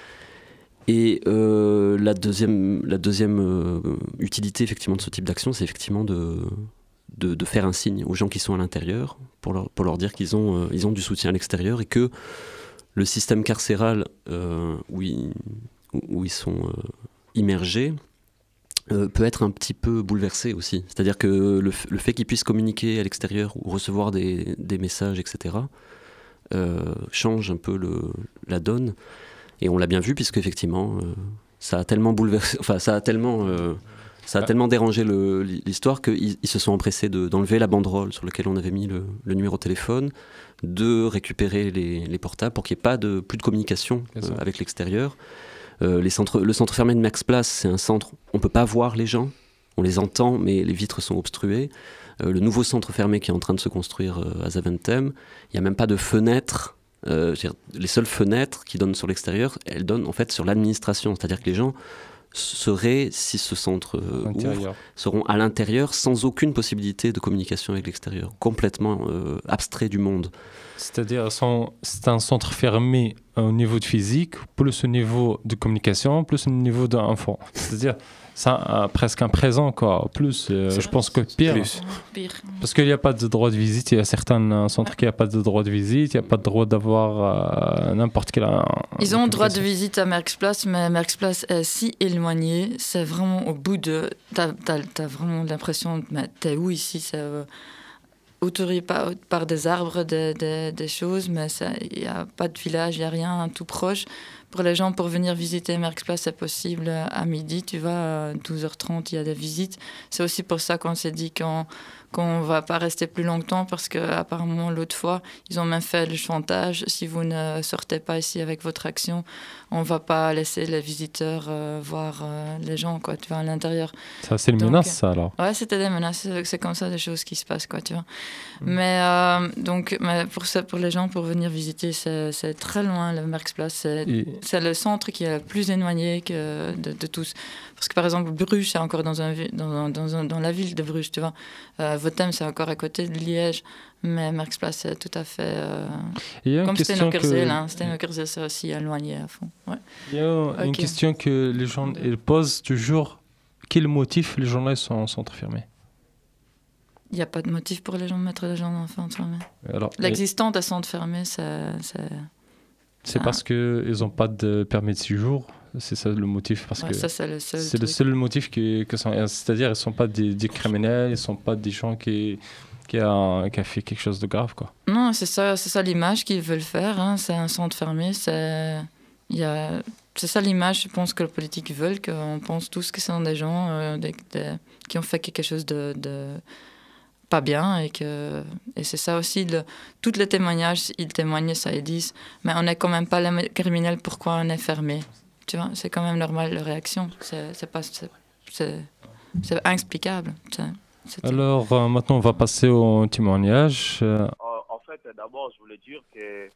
Et euh, la deuxième, la deuxième euh, utilité, effectivement, de ce type d'action, c'est effectivement de... De, de faire un signe aux gens qui sont à l'intérieur pour leur, pour leur dire qu'ils ont, euh, ils ont du soutien à l'extérieur et que le système carcéral euh, où, ils, où ils sont euh, immergés euh, peut être un petit peu bouleversé aussi. C'est-à-dire que le, le fait qu'ils puissent communiquer à l'extérieur ou recevoir des, des messages, et cetera, euh, change un peu le, la donne. Et on l'a bien vu puisque effectivement, euh, ça a tellement bouleversé, enfin ça a tellement... Euh, Ça a tellement dérangé le, l'histoire qu'ils ils se sont empressés de, d'enlever la banderole sur laquelle on avait mis le, le numéro de téléphone, de récupérer les, les portables pour qu'il n'y ait pas de, plus de communication euh, avec l'extérieur. Euh, les centres, le centre fermé de Max Place, c'est un centre, on ne peut pas voir les gens, on les entend, mais les vitres sont obstruées. Euh, le nouveau centre fermé qui est en train de se construire euh, à Zaventem, il n'y a même pas de fenêtres. Euh, les seules fenêtres qui donnent sur l'extérieur, elles donnent en fait sur l'administration, c'est-à-dire que les gens seraient, si ce centre euh, ouvre, seront à l'intérieur sans aucune possibilité de communication avec l'extérieur, complètement euh, abstrait du monde. C'est-à-dire sont, c'est un centre fermé au niveau de physique, plus au niveau de communication, plus au niveau d'info. C'est-à-dire c'est un, presque un présent, quoi. Plus, euh, je pense que pire. Plus. pire. Parce qu'il n'y a pas de droit de visite. Il y a certains centres qui n'ont pas de droit de visite. Il n'y a pas de droit d'avoir euh, n'importe quel... Un, Ils ont le droit de visite à Merckxplatz, mais Merckxplatz est si éloigné. C'est vraiment au bout de... T'as, t'as, t'as vraiment l'impression... Mais t'es où ici c'est, euh, autorisé par, par des arbres, des, des, des choses, mais il n'y a pas de village, il n'y a rien tout proche. Pour les gens, pour venir visiter Merckxplatz, c'est possible à midi. Tu vas à douze heures trente, il y a des visites. C'est aussi pour ça qu'on s'est dit qu'on qu'on va pas rester plus longtemps parce qu'apparemment, l'autre fois, ils ont même fait le chantage. Si vous ne sortez pas ici avec votre action, on va pas laisser les visiteurs euh, voir euh, les gens, quoi, tu vois, à l'intérieur. Ça, c'est une donc, menace, ça, alors? Ouais, c'était des menaces. C'est comme ça des choses qui se passent, quoi, tu vois. Mmh. Mais, euh, donc, mais pour, ça, pour les gens, pour venir visiter, c'est, c'est très loin, le Merckxplatz. C'est, Et... c'est le centre qui est le plus éloigné que de, de tous. Parce que, par exemple, Bruges, c'est encore dans, un, dans, dans, un, dans la ville de Bruges, tu vois. Euh, Votem, c'est encore à côté de Liège, mais Merckxplatz, c'est tout à fait... Euh, comme c'était Nockerzeel, que... hein, c'était Nockerzeel, c'est aussi éloigné à fond. Ouais. Il y a okay. une question que les gens ils posent toujours. Quel motif les gens-là sont en centre fermé? Il n'y a pas de motif pour les gens de mettre les gens en centre fermé. Alors, L'existence et... à centre fermé, c'est... C'est, c'est parce qu'ils n'ont pas de permis de séjour. C'est ça le motif, parce ouais, que ça, c'est le seul, c'est le seul motif que, que sont, c'est-à-dire ils ne sont pas des, des criminels, ils ne sont pas des gens qui, qui, a, qui a fait quelque chose de grave, quoi. Non, c'est ça, c'est ça l'image qu'ils veulent faire, hein. C'est un centre fermé, c'est, y a, c'est ça l'image, je pense, que les politiques veulent, qu'on pense tous que ce sont des gens euh, des, des, qui ont fait quelque chose de... de pas bien, et que et c'est ça aussi, le, tous les témoignages, ils témoignent ça, ils disent, mais on n'est quand même pas les criminels, pourquoi on est fermé? Tu vois, c'est quand même normal, la réaction. C'est, c'est, pas, c'est, c'est, c'est inexplicable. C'est, c'est Alors, euh, maintenant, on va passer au témoignage. Euh... En, en fait, d'abord, je voulais dire que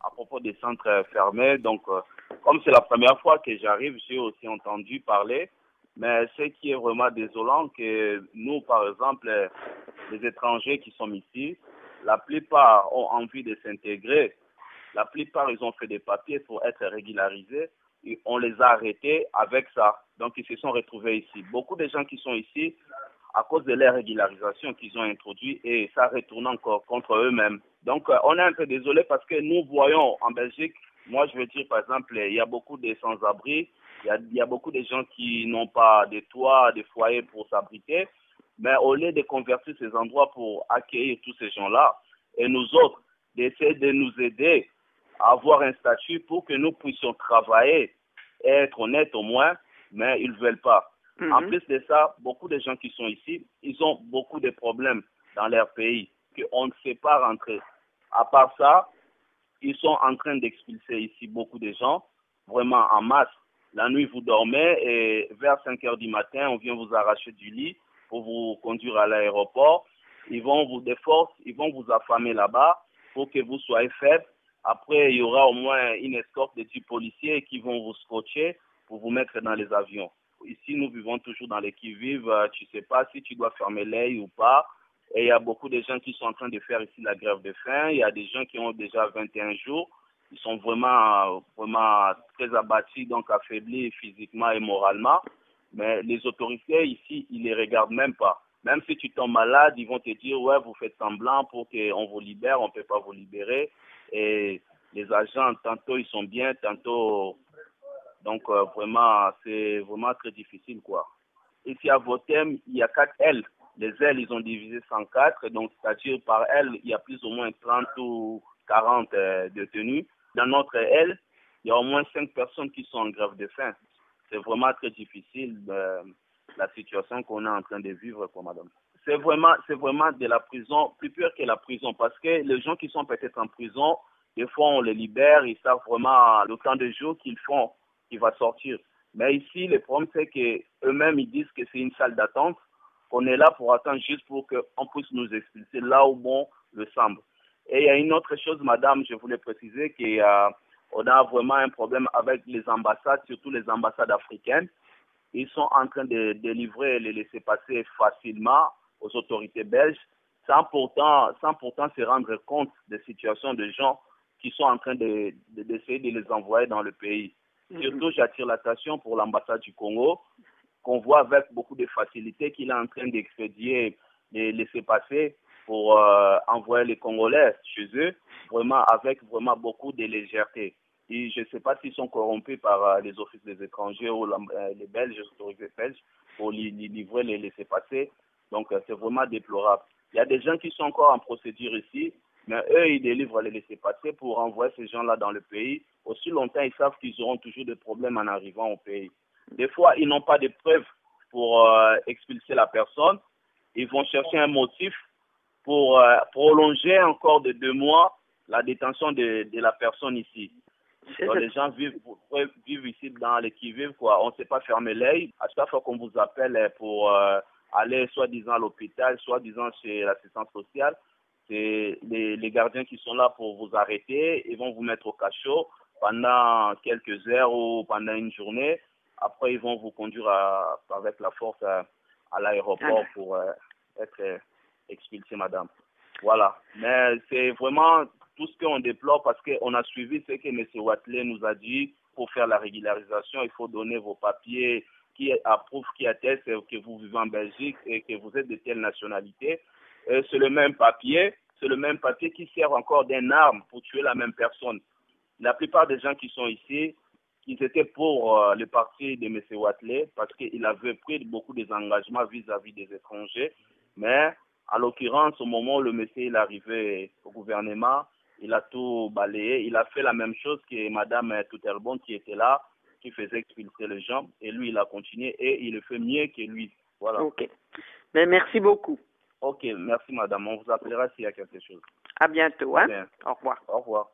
à propos des centres fermés. Donc, euh, comme c'est la première fois que j'arrive, j'ai aussi entendu parler. Mais ce qui est vraiment désolant, que nous, par exemple, les étrangers qui sont ici, la plupart ont envie de s'intégrer. La plupart, ils ont fait des papiers pour être régularisés. Et on les a arrêtés avec ça. Donc, ils se sont retrouvés ici. Beaucoup de gens qui sont ici, à cause de leur régularisation qu'ils ont introduit, et ça retourne encore contre eux-mêmes. Donc, euh, on est un peu désolé parce que nous voyons en Belgique, moi je veux dire par exemple, il y a beaucoup de sans-abri, il y a, il y a beaucoup de gens qui n'ont pas de toit, de foyers pour s'abriter, mais au lieu de convertir ces endroits pour accueillir tous ces gens-là, et nous autres, d'essayer de nous aider à avoir un statut pour que nous puissions travailler et être honnêtes au moins, mais ils ne veulent pas. Mm-hmm. En plus de ça, beaucoup de gens qui sont ici, ils ont beaucoup de problèmes dans leur pays, qu'on ne sait pas rentrer. À part ça, ils sont en train d'expulser ici beaucoup de gens, vraiment en masse. La nuit, vous dormez et vers cinq heures du matin, on vient vous arracher du lit pour vous conduire à l'aéroport. Ils vont vous déforcer, ils vont vous affamer là-bas pour que vous soyez faibles. Après, il y aura au moins une escorte de type policiers qui vont vous scotcher pour vous mettre dans les avions. Ici, nous vivons toujours dans les qui-vive. Tu ne sais pas si tu dois fermer l'œil ou pas. Et il y a beaucoup de gens qui sont en train de faire ici la grève de faim. Il y a des gens qui ont déjà vingt et un jours. Ils sont vraiment, vraiment très abattus, donc affaiblis physiquement et moralement. Mais les autorités ici, ils ne les regardent même pas. Même si tu tombes malade, ils vont te dire, ouais, vous faites semblant pour qu'on vous libère, on ne peut pas vous libérer. Et les agents, tantôt ils sont bien, tantôt... Donc euh, vraiment, c'est vraiment très difficile, quoi. Ici à Votem, il y a quatre ailes. Les ailes, ils ont divisé cent quatre, donc c'est-à-dire par aile, il y a plus ou moins trente ou quarante euh, détenus. Dans notre aile, il y a au moins cinq personnes qui sont en grève de faim. C'est vraiment très difficile, euh, la situation qu'on est en train de vivre, quoi, madame. C'est vraiment, c'est vraiment de la prison, plus pire que la prison, parce que les gens qui sont peut-être en prison, des fois on les libère, ils savent vraiment le temps de jour qu'ils font, qu'ils vont sortir. Mais ici, le problème, c'est qu'eux-mêmes, ils disent que c'est une salle d'attente, qu'on est là pour attendre juste pour qu'on puisse nous expulser là où bon le semble. Et il y a une autre chose, madame, je voulais préciser qu'on euh, a vraiment un problème avec les ambassades, surtout les ambassades africaines. Ils sont en train de délivrer les laissez-passer facilement aux autorités belges, sans pourtant, sans pourtant se rendre compte des situations de gens qui sont en train de, de, d'essayer de les envoyer dans le pays. Mm-hmm. Surtout, j'attire l'attention pour l'ambassade du Congo, qu'on voit avec beaucoup de facilité qu'il est en train d'expédier les laissez-passer pour euh, envoyer les Congolais chez eux, vraiment avec vraiment beaucoup de légèreté. Et je ne sais pas s'ils sont corrompus par euh, les offices des étrangers ou euh, les Belges, les autorités belges, pour li li livrer les laissez-passer. Donc, euh, c'est vraiment déplorable. Il y a des gens qui sont encore en procédure ici, mais eux, ils délivrent les laissez-passer pour envoyer ces gens-là dans le pays. Aussi longtemps, ils savent qu'ils auront toujours des problèmes en arrivant au pays. Des fois, ils n'ont pas de preuves pour euh, expulser la personne. Ils vont chercher un motif pour euh, prolonger encore de deux mois la détention de, de la personne ici. Donc, les gens vivent, vivent ici dans les qui-vivent, quoi. On ne sait pas fermer l'œil. À chaque fois qu'on vous appelle pour euh, aller soi-disant à l'hôpital, soi-disant chez l'assistance sociale, c'est les, les gardiens qui sont là pour vous arrêter. Ils vont vous mettre au cachot pendant quelques heures ou pendant une journée. Après, ils vont vous conduire à, avec la force à, à l'aéroport ah. pour euh, être euh, expulsé, madame. Voilà. Mais c'est vraiment tout ce qu'on déplore parce qu'on a suivi ce que M. Watley nous a dit. Pour faire la régularisation, il faut donner vos papiers qui approuvent, qui attestent que vous vivez en Belgique et que vous êtes de telle nationalité. C'est le même papier, c'est le même papier qui sert encore d'une arme pour tuer la même personne. La plupart des gens qui sont ici, ils étaient pour euh, le parti de M. Watley parce qu'il avait pris beaucoup des engagements vis-à-vis des étrangers. Mais, en l'occurrence, au moment où le monsieur est arrivé au gouvernement, il a tout balayé. Il a fait la même chose que Mme Toutelbon qui était là, qui faisait expulser les gens. Et lui, il a continué et il le fait mieux que lui. Voilà. Ok. Mais merci beaucoup. Ok, merci madame. On vous appellera s'il y a quelque chose. À bientôt. Hein? Au revoir. Au revoir.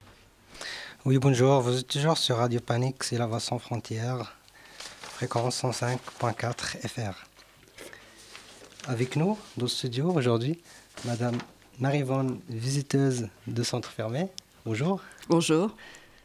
Oui, bonjour. Vous êtes toujours sur Radio Panique, c'est la voix sans frontières, fréquence cent cinq point quatre F R. Avec nous, dans le studio aujourd'hui, madame Marie-Vonne, visiteuse de centre fermé. Bonjour. Bonjour.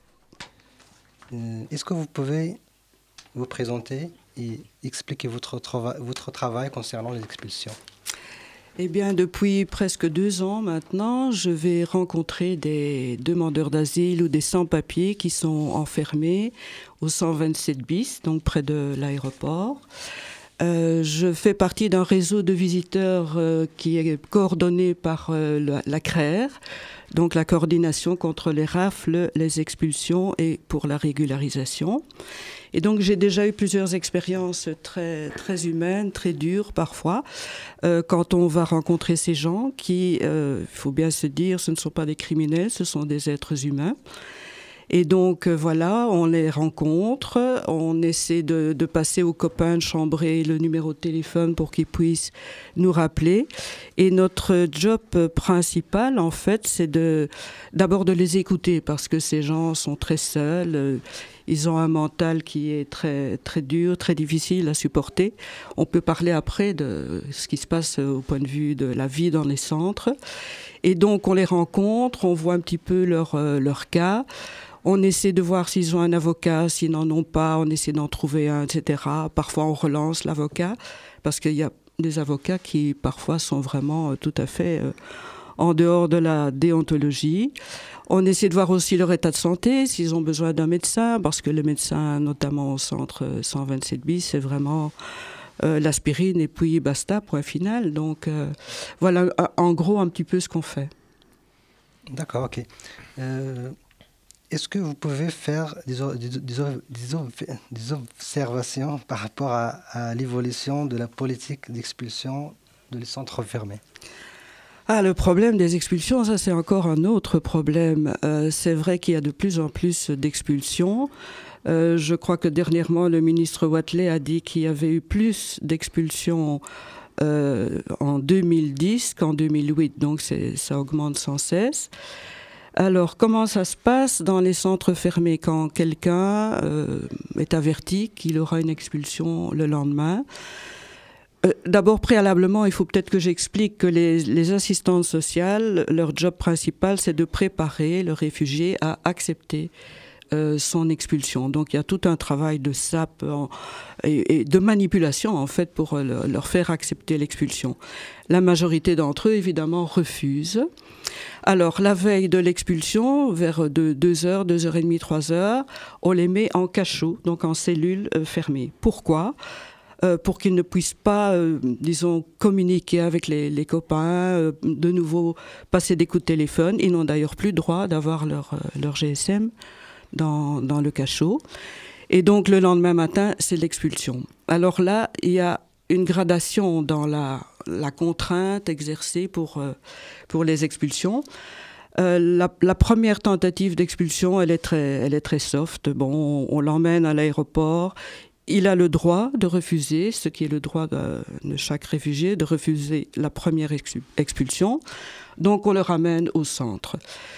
Euh, Est-ce que vous pouvez vous présenter et expliquer votre, trava- votre travail concernant les expulsions? Eh bien, depuis presque deux ans maintenant, je vais rencontrer des demandeurs d'asile ou des sans-papiers qui sont enfermés au cent vingt-sept bis, donc près de l'aéroport. Euh, je fais partie d'un réseau de visiteurs euh, qui est coordonné par euh, la, la C R E R, donc la coordination contre les rafles, les expulsions et pour la régularisation. Et donc j'ai déjà eu plusieurs expériences très, très humaines, très dures parfois, euh, quand on va rencontrer ces gens qui, il euh, faut bien se dire, ce ne sont pas des criminels, ce sont des êtres humains. Et donc, euh, voilà, on les rencontre, on essaie de, de passer aux copains de chambrer le numéro de téléphone pour qu'ils puissent nous rappeler. Et notre job principal, en fait, c'est de, d'abord de les écouter, parce que ces gens sont très seuls, euh, ils ont un mental qui est très, très dur, très difficile à supporter. On peut parler après de ce qui se passe au point de vue de la vie dans les centres. Et donc, on les rencontre, on voit un petit peu leur, euh, leur cas. On essaie de voir s'ils ont un avocat, s'ils n'en ont pas, on essaie d'en trouver un, et cetera. Parfois, on relance l'avocat, parce qu'il y a des avocats qui, parfois, sont vraiment euh, tout à fait euh, en dehors de la déontologie. On essaie de voir aussi leur état de santé, s'ils ont besoin d'un médecin, parce que le médecin, notamment au centre cent vingt-sept bis, c'est vraiment euh, l'aspirine et puis basta, point final. Donc, euh, voilà, en gros, un petit peu ce qu'on fait. D'accord, ok. Euh... Est-ce que vous pouvez faire des, des, des, des observations par rapport à, à l'évolution de la politique d'expulsion de les centres fermés? Ah, le problème des expulsions, ça c'est encore un autre problème. Euh, c'est vrai qu'il y a de plus en plus d'expulsions. Euh, je crois que dernièrement, le ministre Watley a dit qu'il y avait eu plus d'expulsions euh, en deux mille dix qu'en deux mille huit, donc c'est, ça augmente sans cesse. Alors, comment ça se passe dans les centres fermés quand quelqu'un euh, est averti qu'il aura une expulsion le lendemain? euh, D'abord, préalablement, il faut peut-être que j'explique que les, les assistantes sociales, leur job principal, c'est de préparer le réfugié à accepter euh, son expulsion. Donc, il y a tout un travail de sape en, et, et de manipulation, en fait, pour le, leur faire accepter l'expulsion. La majorité d'entre eux, évidemment, refusent. Alors, la veille de l'expulsion, vers de deux heures, deux heures et demie, trois heures, on les met en cachot, donc en cellule euh, fermée. Pourquoi ? euh, Pour qu'ils ne puissent pas, euh, disons, communiquer avec les, les copains, euh, de nouveau passer des coups de téléphone. Ils n'ont d'ailleurs plus droit d'avoir leur, euh, leur G S M dans, dans le cachot. Et donc, le lendemain matin, c'est l'expulsion. Alors là, il y a une gradation dans la, la contrainte exercée pour, euh, pour les expulsions. Euh, la, la première tentative d'expulsion, elle est très, elle est très soft. Bon, on, on l'emmène à l'aéroport. Il a le droit de refuser, ce qui est le droit de, de chaque réfugié, de refuser la première expulsion. Donc, on le ramène au centre.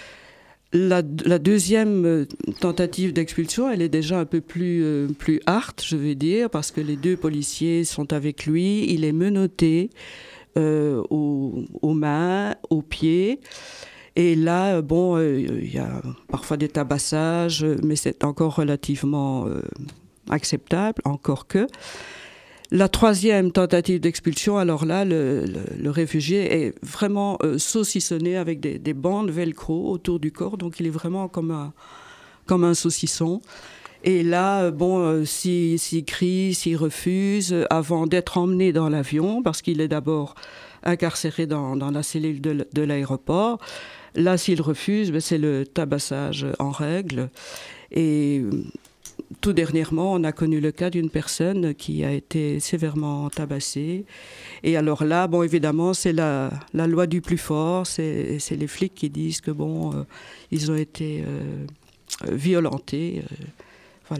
La, la deuxième tentative d'expulsion, elle est déjà un peu plus, euh, plus hard, je veux dire, parce que les deux policiers sont avec lui. Il est menotté euh, aux, aux mains, aux pieds. Et là, bon, euh, il y a parfois des tabassages, mais c'est encore relativement euh, acceptable, encore que. La troisième tentative d'expulsion, alors là, le, le, le réfugié est vraiment euh, saucissonné avec des, des bandes velcro autour du corps, donc il est vraiment comme un, comme un saucisson. Et là, bon, euh, s'il, s'il crie, s'il refuse, avant d'être emmené dans l'avion, parce qu'il est d'abord incarcéré dans, dans la cellule de, de l'aéroport, là, s'il refuse, ben, c'est le tabassage en règle. Et tout dernièrement, on a connu le cas d'une personne qui a été sévèrement tabassée. Et alors là, bon, évidemment, c'est la, la loi du plus fort. C'est, c'est les flics qui disent que, bon, euh, ils ont été euh, violentés. Euh, voilà.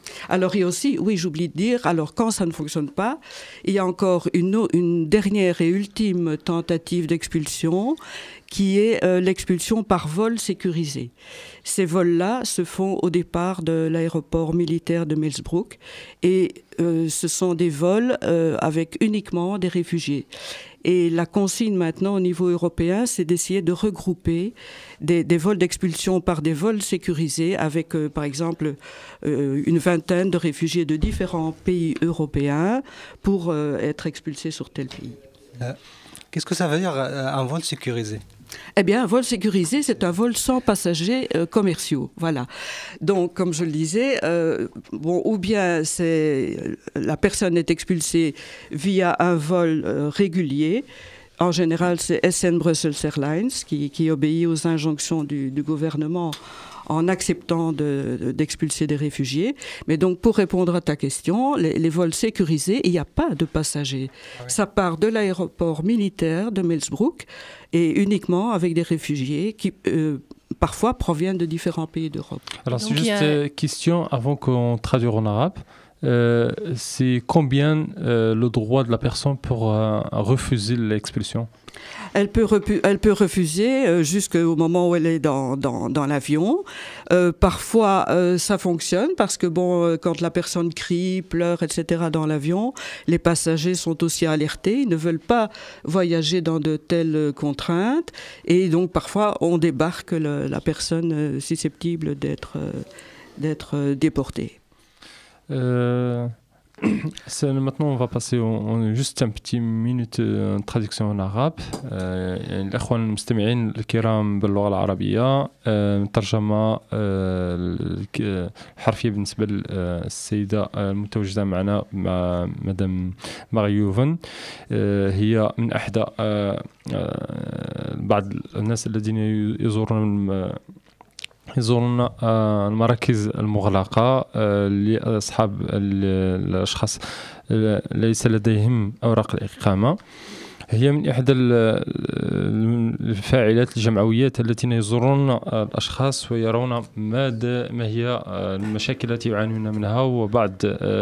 Alors, il y a aussi, oui, j'oublie de dire, alors quand ça ne fonctionne pas, il y a encore une, une dernière et ultime tentative d'expulsion qui est euh, l'expulsion par vol sécurisé. Ces vols-là se font au départ de l'aéroport militaire de Millsbrook et euh, ce sont des vols euh, avec uniquement des réfugiés. Et la consigne maintenant au niveau européen, c'est d'essayer de regrouper des, des vols d'expulsion par des vols sécurisés avec, euh, par exemple, euh, une vingtaine de réfugiés de différents pays européens pour euh, être expulsés sur tel pays. Euh, qu'est-ce que ça veut dire euh, un vol sécurisé ? Eh bien, un vol sécurisé, c'est un vol sans passagers euh, commerciaux. Voilà. Donc, comme je le disais, euh, bon, ou bien c'est la personne est expulsée via un vol euh, régulier. En général, c'est S N Brussels Airlines qui, qui obéit aux injonctions du, du gouvernement en acceptant de, de, d'expulser des réfugiés. Mais donc, pour répondre à ta question, les, les vols sécurisés, il n'y a pas de passagers. Ah oui. Ça part de l'aéroport militaire de Millsbrook et uniquement avec des réfugiés qui, euh, parfois, proviennent de différents pays d'Europe. Alors, donc, c'est juste a... une question avant qu'on traduise en arabe. Euh, c'est combien euh, le droit de la personne pour euh, refuser l'expulsion ? Elle peut, repu- elle peut refuser euh, jusqu'au moment où elle est dans, dans, dans l'avion. Euh, parfois, euh, ça fonctionne parce que bon, euh, quand la personne crie, pleure, et cetera dans l'avion, les passagers sont aussi alertés. Ils ne veulent pas voyager dans de telles contraintes. Et donc, parfois, on débarque le, la personne euh, susceptible d'être, euh, d'être euh, déportée. Euh... Maintenant, on va passer en juste un petit minute de traduction en arabe. الأخوان المستمعين الكرام باللغة العربية ترجمة حرفية بالنسبة للسيدة المتواجدة معنا مع مدام ماريوفن. هي من أحد بعض الناس الذين يزورون يزورون المراكز المغلقة لأصحاب الأشخاص ليس لديهم أوراق الإقامة. هي من إحدى الفاعلات الجمعويات التي يزورون الأشخاص ويرون ماذا ما هي المشاكل التي يعانون منها وبعض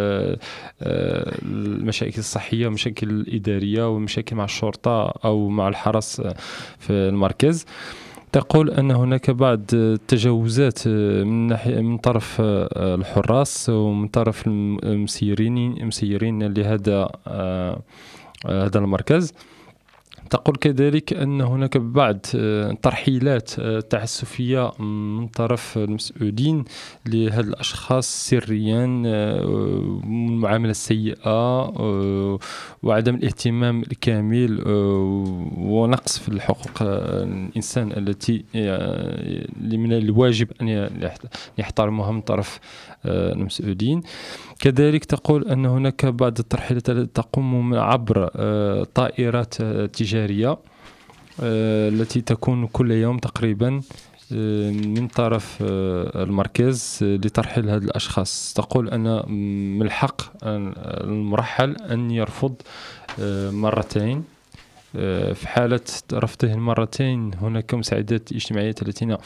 المشاكل الصحية ومشاكل الإدارية ومشاكل مع الشرطة أو مع الحرس في المركز. تقول أن هناك بعض التجاوزات من من طرف الحراس ومن طرف المسيرين المسيرين لهذا هذا المركز. تقول كذلك أن هناك بعض ترحيلات تعسفية من طرف المسؤولين لهذه الأشخاص سريا، المعاملة السيئة وعدم الاهتمام الكامل ونقص في الحقوق الإنسان التي من الواجب أن يحترمها من طرف المسؤولين. كذلك تقول أن هناك بعض الترحيلات التي تقوم عبر طائرات تجارية التي تكون كل يوم تقريبا من طرف المركز لترحيل هذه الأشخاص. تقول أن من الحق المرحل أن يرفض مرتين. في حالة رفضه المرتين هناك مساعدات اجتماعية التي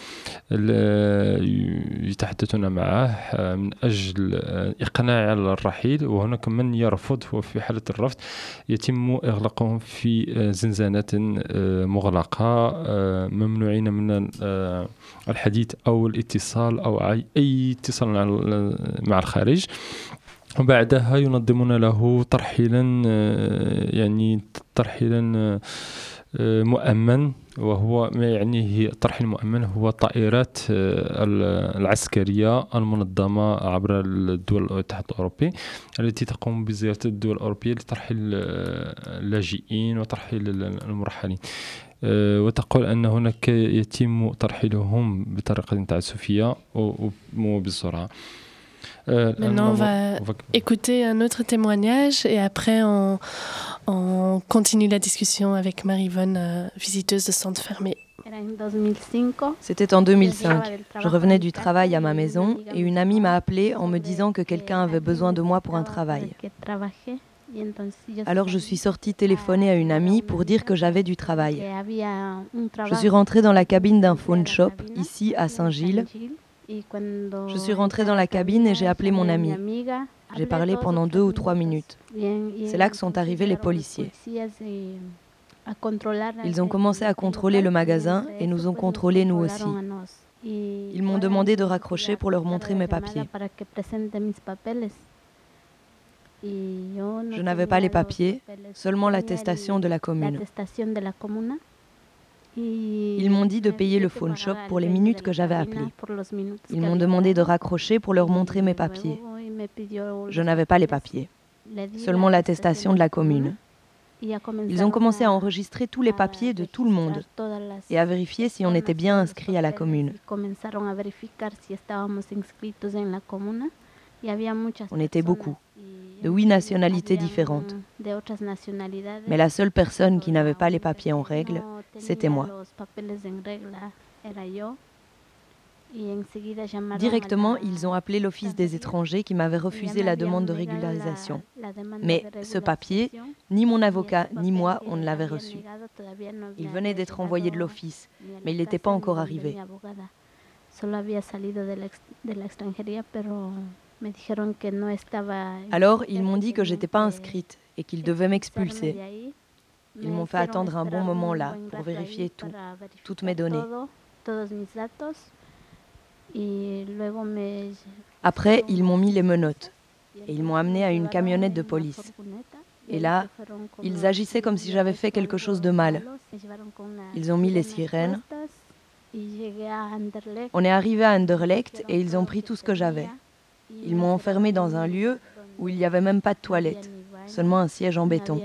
يتحدثون معه من أجل إقناع على الرحيل، وهناك من يرفض، وفي حالة الرفض يتم إغلاقهم في زنزانات مغلقة، ممنوعين من الحديث أو الاتصال أو أي اتصال مع الخارج. وبعدها ينظمون له ترحيلا، يعني ترحيلا مؤمن، وهو ما يعنيه الترحيل المؤمن هو الطائرات العسكرية المنظمة عبر الدول الاتحاد الأوروبي التي تقوم بزيارة الدول الأوروبية لترحيل اللاجئين وترحيل المرحلين. وتقول أن هناك يتم ترحيلهم بطريقة تعسفية وبسرعة. Euh, Maintenant, on va, on va écouter un autre témoignage et après, on, on continue la discussion avec Marie-Yvonne, euh, visiteuse de centre fermé. C'était en deux mille cinq. Je revenais du travail à ma maison et une amie m'a appelée en me disant que quelqu'un avait besoin de moi pour un travail. Alors je suis sortie téléphoner à une amie pour dire que j'avais du travail. Je suis rentrée dans la cabine d'un phone shop ici à Saint-Gilles. Je suis rentrée dans la cabine et j'ai appelé mon amie. J'ai parlé pendant deux ou trois minutes. C'est là que sont arrivés les policiers. Ils ont commencé à contrôler le magasin et nous ont contrôlés nous aussi. Ils m'ont demandé de raccrocher pour leur montrer mes papiers. Je n'avais pas les papiers, seulement l'attestation de la commune. Ils m'ont dit de payer le phone shop pour les minutes que j'avais appelées. Ils m'ont demandé de raccrocher pour leur montrer mes papiers. Je n'avais pas les papiers, seulement l'attestation de la commune. Ils ont commencé à enregistrer tous les papiers de tout le monde et à vérifier si on était bien inscrit à la commune. On était beaucoup, de huit nationalités différentes. Mais la seule personne qui n'avait pas les papiers en règle, c'était moi. Directement, ils ont appelé l'Office des étrangers qui m'avait refusé la demande de régularisation. Mais ce papier, ni mon avocat ni moi, on ne l'avait reçu. Il venait d'être envoyé de l'office, mais il n'était pas encore arrivé. Alors, ils m'ont dit que j'étais pas inscrite et qu'ils devaient m'expulser. Ils m'ont fait attendre un bon moment là pour vérifier tout, toutes mes données. Après, ils m'ont mis les menottes et ils m'ont amené à une camionnette de police. Et là, ils agissaient comme si j'avais fait quelque chose de mal. Ils ont mis les sirènes. On est arrivé à Anderlecht et ils ont pris tout ce que j'avais. Ils m'ont enfermé dans un lieu où il n'y avait même pas de toilette, seulement un siège en béton.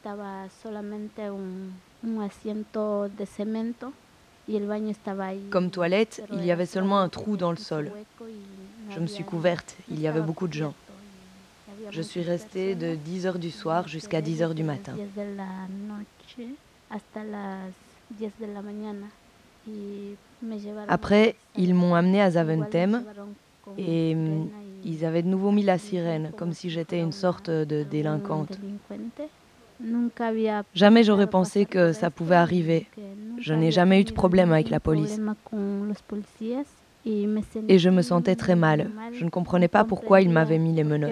Comme toilette, il y avait seulement un trou dans le sol. Je me suis couverte, il y avait beaucoup de gens. Je suis restée de dix heures du soir jusqu'à dix heures du matin. Après, ils m'ont amenée à Zaventem et ils avaient de nouveau mis la sirène, comme si j'étais une sorte de délinquante. Jamais j'aurais pensé que ça pouvait arriver. Je n'ai jamais eu de problème avec la police. Et je me sentais très mal. Je ne comprenais pas pourquoi ils m'avaient mis les menottes.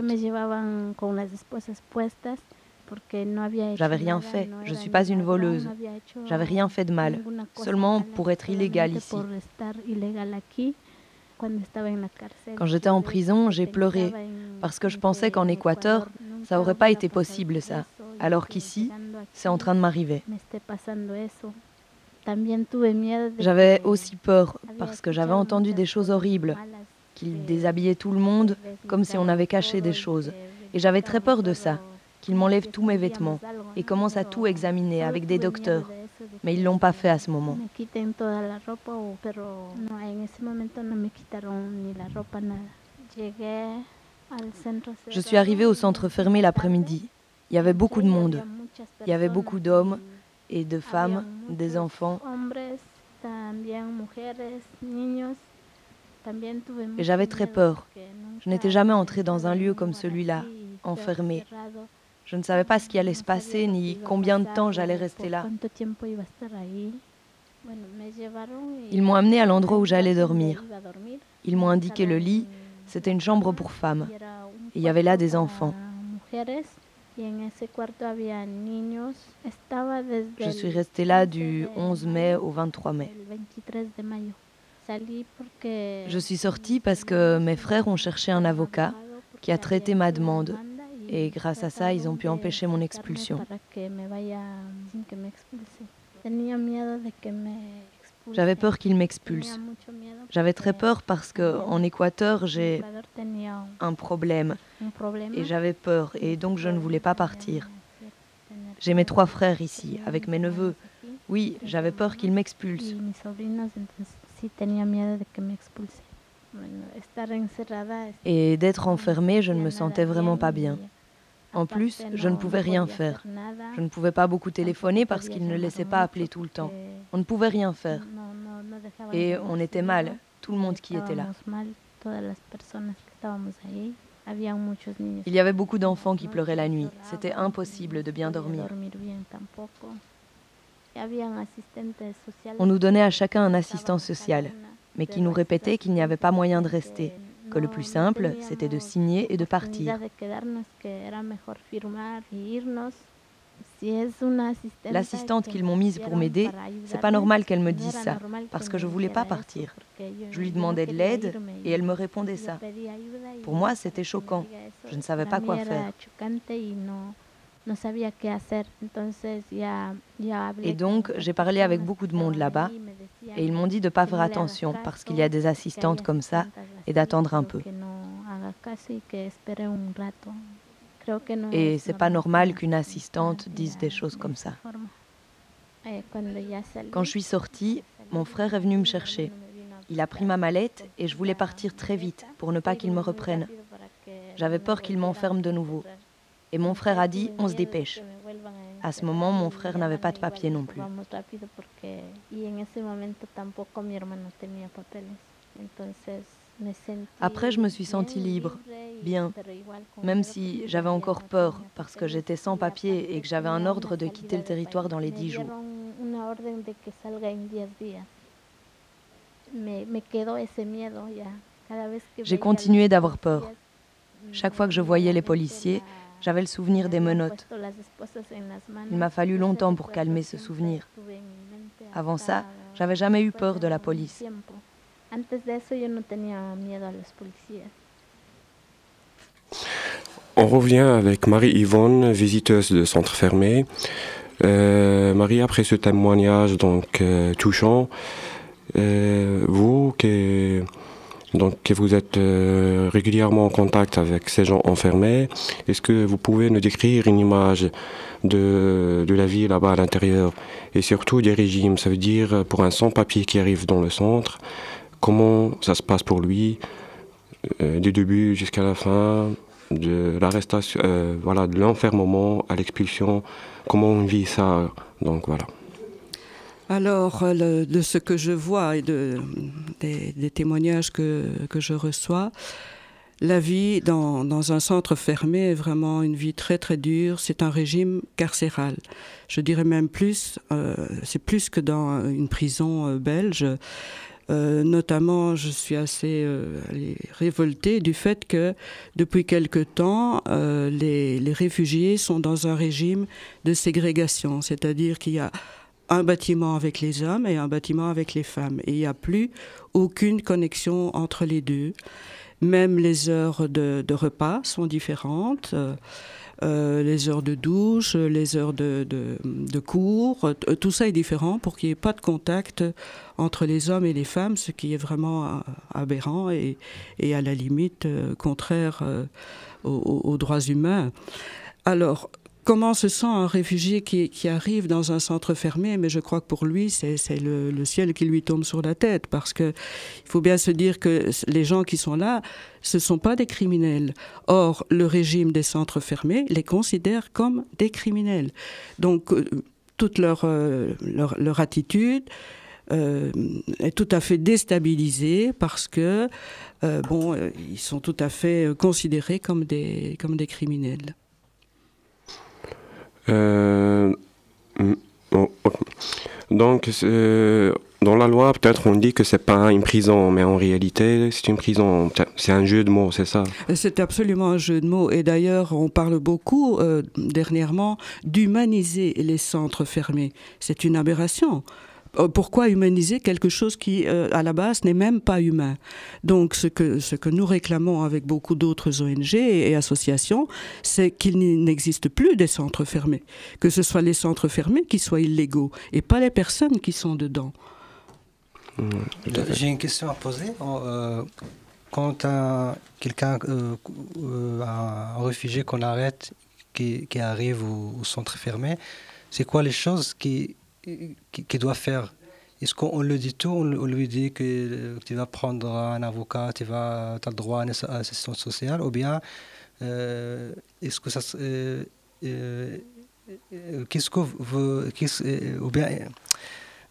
J'avais rien fait. Je ne suis pas une voleuse. J'avais rien fait de mal. Seulement pour être illégale ici. Quand j'étais en prison, j'ai pleuré parce que je pensais qu'en Équateur, ça n'aurait pas été possible ça. Alors qu'ici, c'est en train de m'arriver. J'avais aussi peur parce que j'avais entendu des choses horribles, qu'ils déshabillaient tout le monde comme si on avait caché des choses. Et j'avais très peur de ça, qu'ils m'enlèvent tous mes vêtements et commencent à tout examiner avec des docteurs. Mais ils ne l'ont pas fait à ce moment. Je suis arrivée au centre fermé l'après-midi. Il y avait beaucoup de monde. Il y avait beaucoup d'hommes et de femmes, des enfants. Et j'avais très peur. Je n'étais jamais entrée dans un lieu comme celui-là, enfermé. Je ne savais pas ce qui allait se passer, ni combien de temps j'allais rester là. Ils m'ont amenée à l'endroit où j'allais dormir. Ils m'ont indiqué le lit. C'était une chambre pour femmes. Et il y avait là des enfants. Je suis restée là du onze mai au vingt-trois mai. Je suis sortie parce que mes frères ont cherché un avocat qui a traité ma demande. Et grâce à ça, ils ont pu empêcher mon expulsion. J'avais peur qu'ils m'expulsent. J'avais très peur parce qu'en Équateur, j'ai un problème. Et j'avais peur. Et donc, je ne voulais pas partir. J'ai mes trois frères ici, avec mes neveux. Oui, j'avais peur qu'ils m'expulsent. Et d'être enfermée, je ne me sentais vraiment pas bien. En plus, je ne pouvais rien faire. Je ne pouvais pas beaucoup téléphoner parce qu'ils ne laissaient pas appeler tout le temps. On ne pouvait rien faire. Et on était mal, tout le monde qui était là. Il y avait beaucoup d'enfants qui pleuraient la nuit. C'était impossible de bien dormir. On nous donnait à chacun un assistant social. mais qui nous répétait qu'il n'y avait pas moyen de rester, que le plus simple, c'était de signer et de partir. L'assistante qu'ils m'ont mise pour m'aider, c'est pas normal qu'elle me dise ça, parce que je voulais pas partir. Je lui demandais de l'aide et elle me répondait ça. Pour moi, c'était choquant. Je ne savais pas quoi faire. Et donc, j'ai parlé avec beaucoup de monde là-bas et ils m'ont dit de ne pas faire attention parce qu'il y a des assistantes comme ça et d'attendre un peu. Et c'est pas normal qu'une assistante dise des choses comme ça. Quand je suis sortie, mon frère est venu me chercher. Il a pris ma mallette et je voulais partir très vite pour ne pas qu'il me reprenne. J'avais peur qu'il m'enferme de nouveau. Et mon frère a dit, on se dépêche. À ce moment, mon frère n'avait pas de papier non plus. Après, je me suis sentie libre, bien, même si j'avais encore peur parce que j'étais sans papier et que j'avais un ordre de quitter le territoire dans les dix jours. J'ai continué d'avoir peur. Chaque fois que je voyais les policiers, j'avais le souvenir des menottes. Il m'a fallu longtemps pour calmer ce souvenir. Avant ça, j'avais jamais eu peur de la police. On revient avec Marie-Yvonne, visiteuse de centre fermé. Euh, Marie, après ce témoignage donc euh, touchant, euh, vous qui donc que vous êtes euh, régulièrement en contact avec ces gens enfermés, est-ce que vous pouvez nous décrire une image de, de la vie là-bas à l'intérieur et surtout des régimes, ça veut dire pour un sans-papier qui arrive dans le centre, comment ça se passe pour lui euh, du début jusqu'à la fin, de l'arrestation, euh, voilà, de l'enfermement à l'expulsion, comment on vit ça, donc voilà. Alors, le, de ce que je vois et de, des, des témoignages que, que je reçois, la vie dans, dans un centre fermé est vraiment une vie très très dure. C'est un régime carcéral. Je dirais même plus, euh, c'est plus que dans une prison euh, belge. Euh, notamment, je suis assez euh, révoltée du fait que depuis quelque temps, euh, les, les réfugiés sont dans un régime de ségrégation, c'est-à-dire qu'il y a un bâtiment avec les hommes et un bâtiment avec les femmes. Et il n'y a plus aucune connexion entre les deux. Même les heures de, de repas sont différentes. Euh, euh, les heures de douche, les heures de, de, de cours, euh, tout ça est différent pour qu'il n'y ait pas de contact entre les hommes et les femmes, ce qui est vraiment aberrant et, et à la limite euh, contraire euh, aux, aux droits humains. Alors, comment se sent un réfugié qui, qui arrive dans un centre fermé? Mais je crois que pour lui, c'est, c'est le, le ciel qui lui tombe sur la tête. Parce qu'il faut bien se dire que les gens qui sont là, ce ne sont pas des criminels. Or, le régime des centres fermés les considère comme des criminels. Donc, euh, toute leur, euh, leur, leur attitude euh, est tout à fait déstabilisée parce que, euh, bon, euh, ils sont tout à fait considérés comme des, comme des criminels. Euh, oh, oh. Donc, euh, dans la loi, peut-être on dit que c'est pas une prison, mais en réalité, c'est une prison. C'est un jeu de mots, c'est ça? C'est absolument un jeu de mots. Et d'ailleurs, on parle beaucoup euh, dernièrement d'humaniser les centres fermés. C'est une aberration. Pourquoi humaniser quelque chose qui, euh, à la base, n'est même pas humain? Donc, ce que, ce que nous réclamons avec beaucoup d'autres O N G et, et associations, c'est qu'il n'existe plus des centres fermés. Que ce soit les centres fermés qui soient illégaux et pas les personnes qui sont dedans. Mmh, J'ai une question à poser. Euh, quand un, quelqu'un, euh, euh, un réfugié qu'on arrête, qui, qui arrive au, au centre fermé, c'est quoi les choses qui... qu'il doit faire? Est-ce qu'on le dit tout? On lui dit que tu vas prendre un avocat, tu vas, as le droit à une assistance sociale, ou bien euh, est-ce que ça euh, euh, qu'est-ce que vous, qu'est-ce, ou bien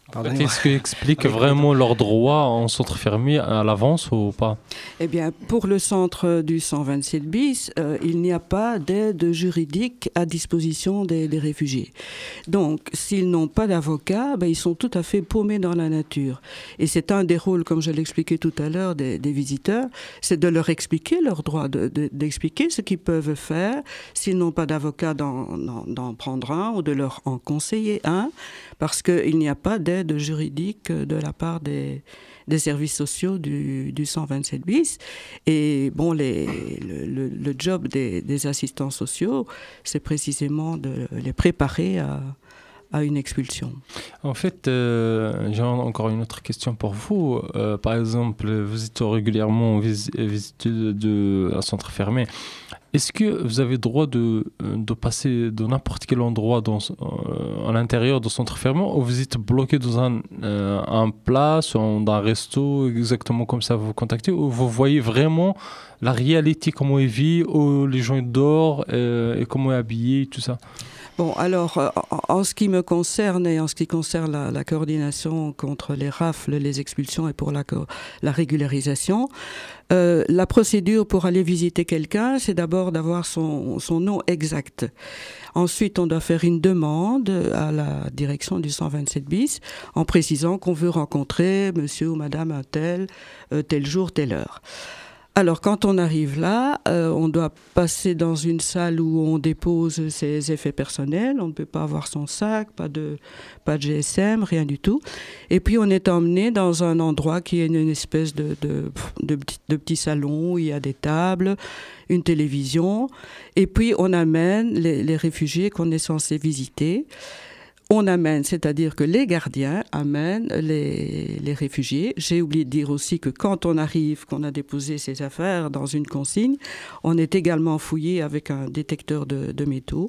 Est-ce qu'ils expliquent vraiment leurs droits en centre fermé à l'avance ou pas? Eh bien, pour le centre du cent vingt-sept bis, euh, il n'y a pas d'aide juridique à disposition des, des réfugiés. Donc, s'ils n'ont pas d'avocat, ben, ils sont tout à fait paumés dans la nature. Et c'est un des rôles, comme je l'expliquais tout à l'heure, des, des visiteurs, c'est de leur expliquer leurs droits, de, de, d'expliquer ce qu'ils peuvent faire. S'ils n'ont pas d'avocat, d'en, d'en, d'en prendre un ou de leur en conseiller un, parce qu'il n'y a pas d'aide juridique de la part des, des services sociaux du, du cent vingt-sept bis. Et bon, les, le, le, le job des, des assistants sociaux, c'est précisément de les préparer à, à une expulsion. En fait, euh, j'ai encore une autre question pour vous. Euh, par exemple, vous êtes régulièrement visité de, de, un centre fermé. Est-ce que vous avez le droit de, de passer de n'importe quel endroit dans, euh, à l'intérieur du centre fermé, ou vous êtes bloqué dans un, euh, un place, ou dans un resto, exactement comme ça vous contactez, ou vous voyez vraiment la réalité, comment ils vivent, où les gens dorment, euh, et comment ils sont habillés, tout ça? Bon, alors, euh, en ce qui me concerne et en ce qui concerne la, la coordination contre les rafles, les expulsions et pour la, la régularisation, euh, la procédure pour aller visiter quelqu'un, c'est d'abord d'avoir son, son nom exact. Ensuite, on doit faire une demande à la direction du cent vingt-sept bis en précisant qu'on veut rencontrer monsieur ou madame un tel, euh, tel jour, telle heure. Alors, quand on arrive là, euh, on doit passer dans une salle où on dépose ses effets personnels. On ne peut pas avoir son sac, pas de, pas de G S M, rien du tout. Et puis, on est emmené dans un endroit qui est une espèce de, de, de, petit, de petit salon où il y a des tables, une télévision. Et puis, on amène les, les réfugiés qu'on est censé visiter. On amène, c'est-à-dire que les gardiens amènent les, les réfugiés. J'ai oublié de dire aussi que quand on arrive, qu'on a déposé ses affaires dans une consigne, on est également fouillé avec un détecteur de, de métaux.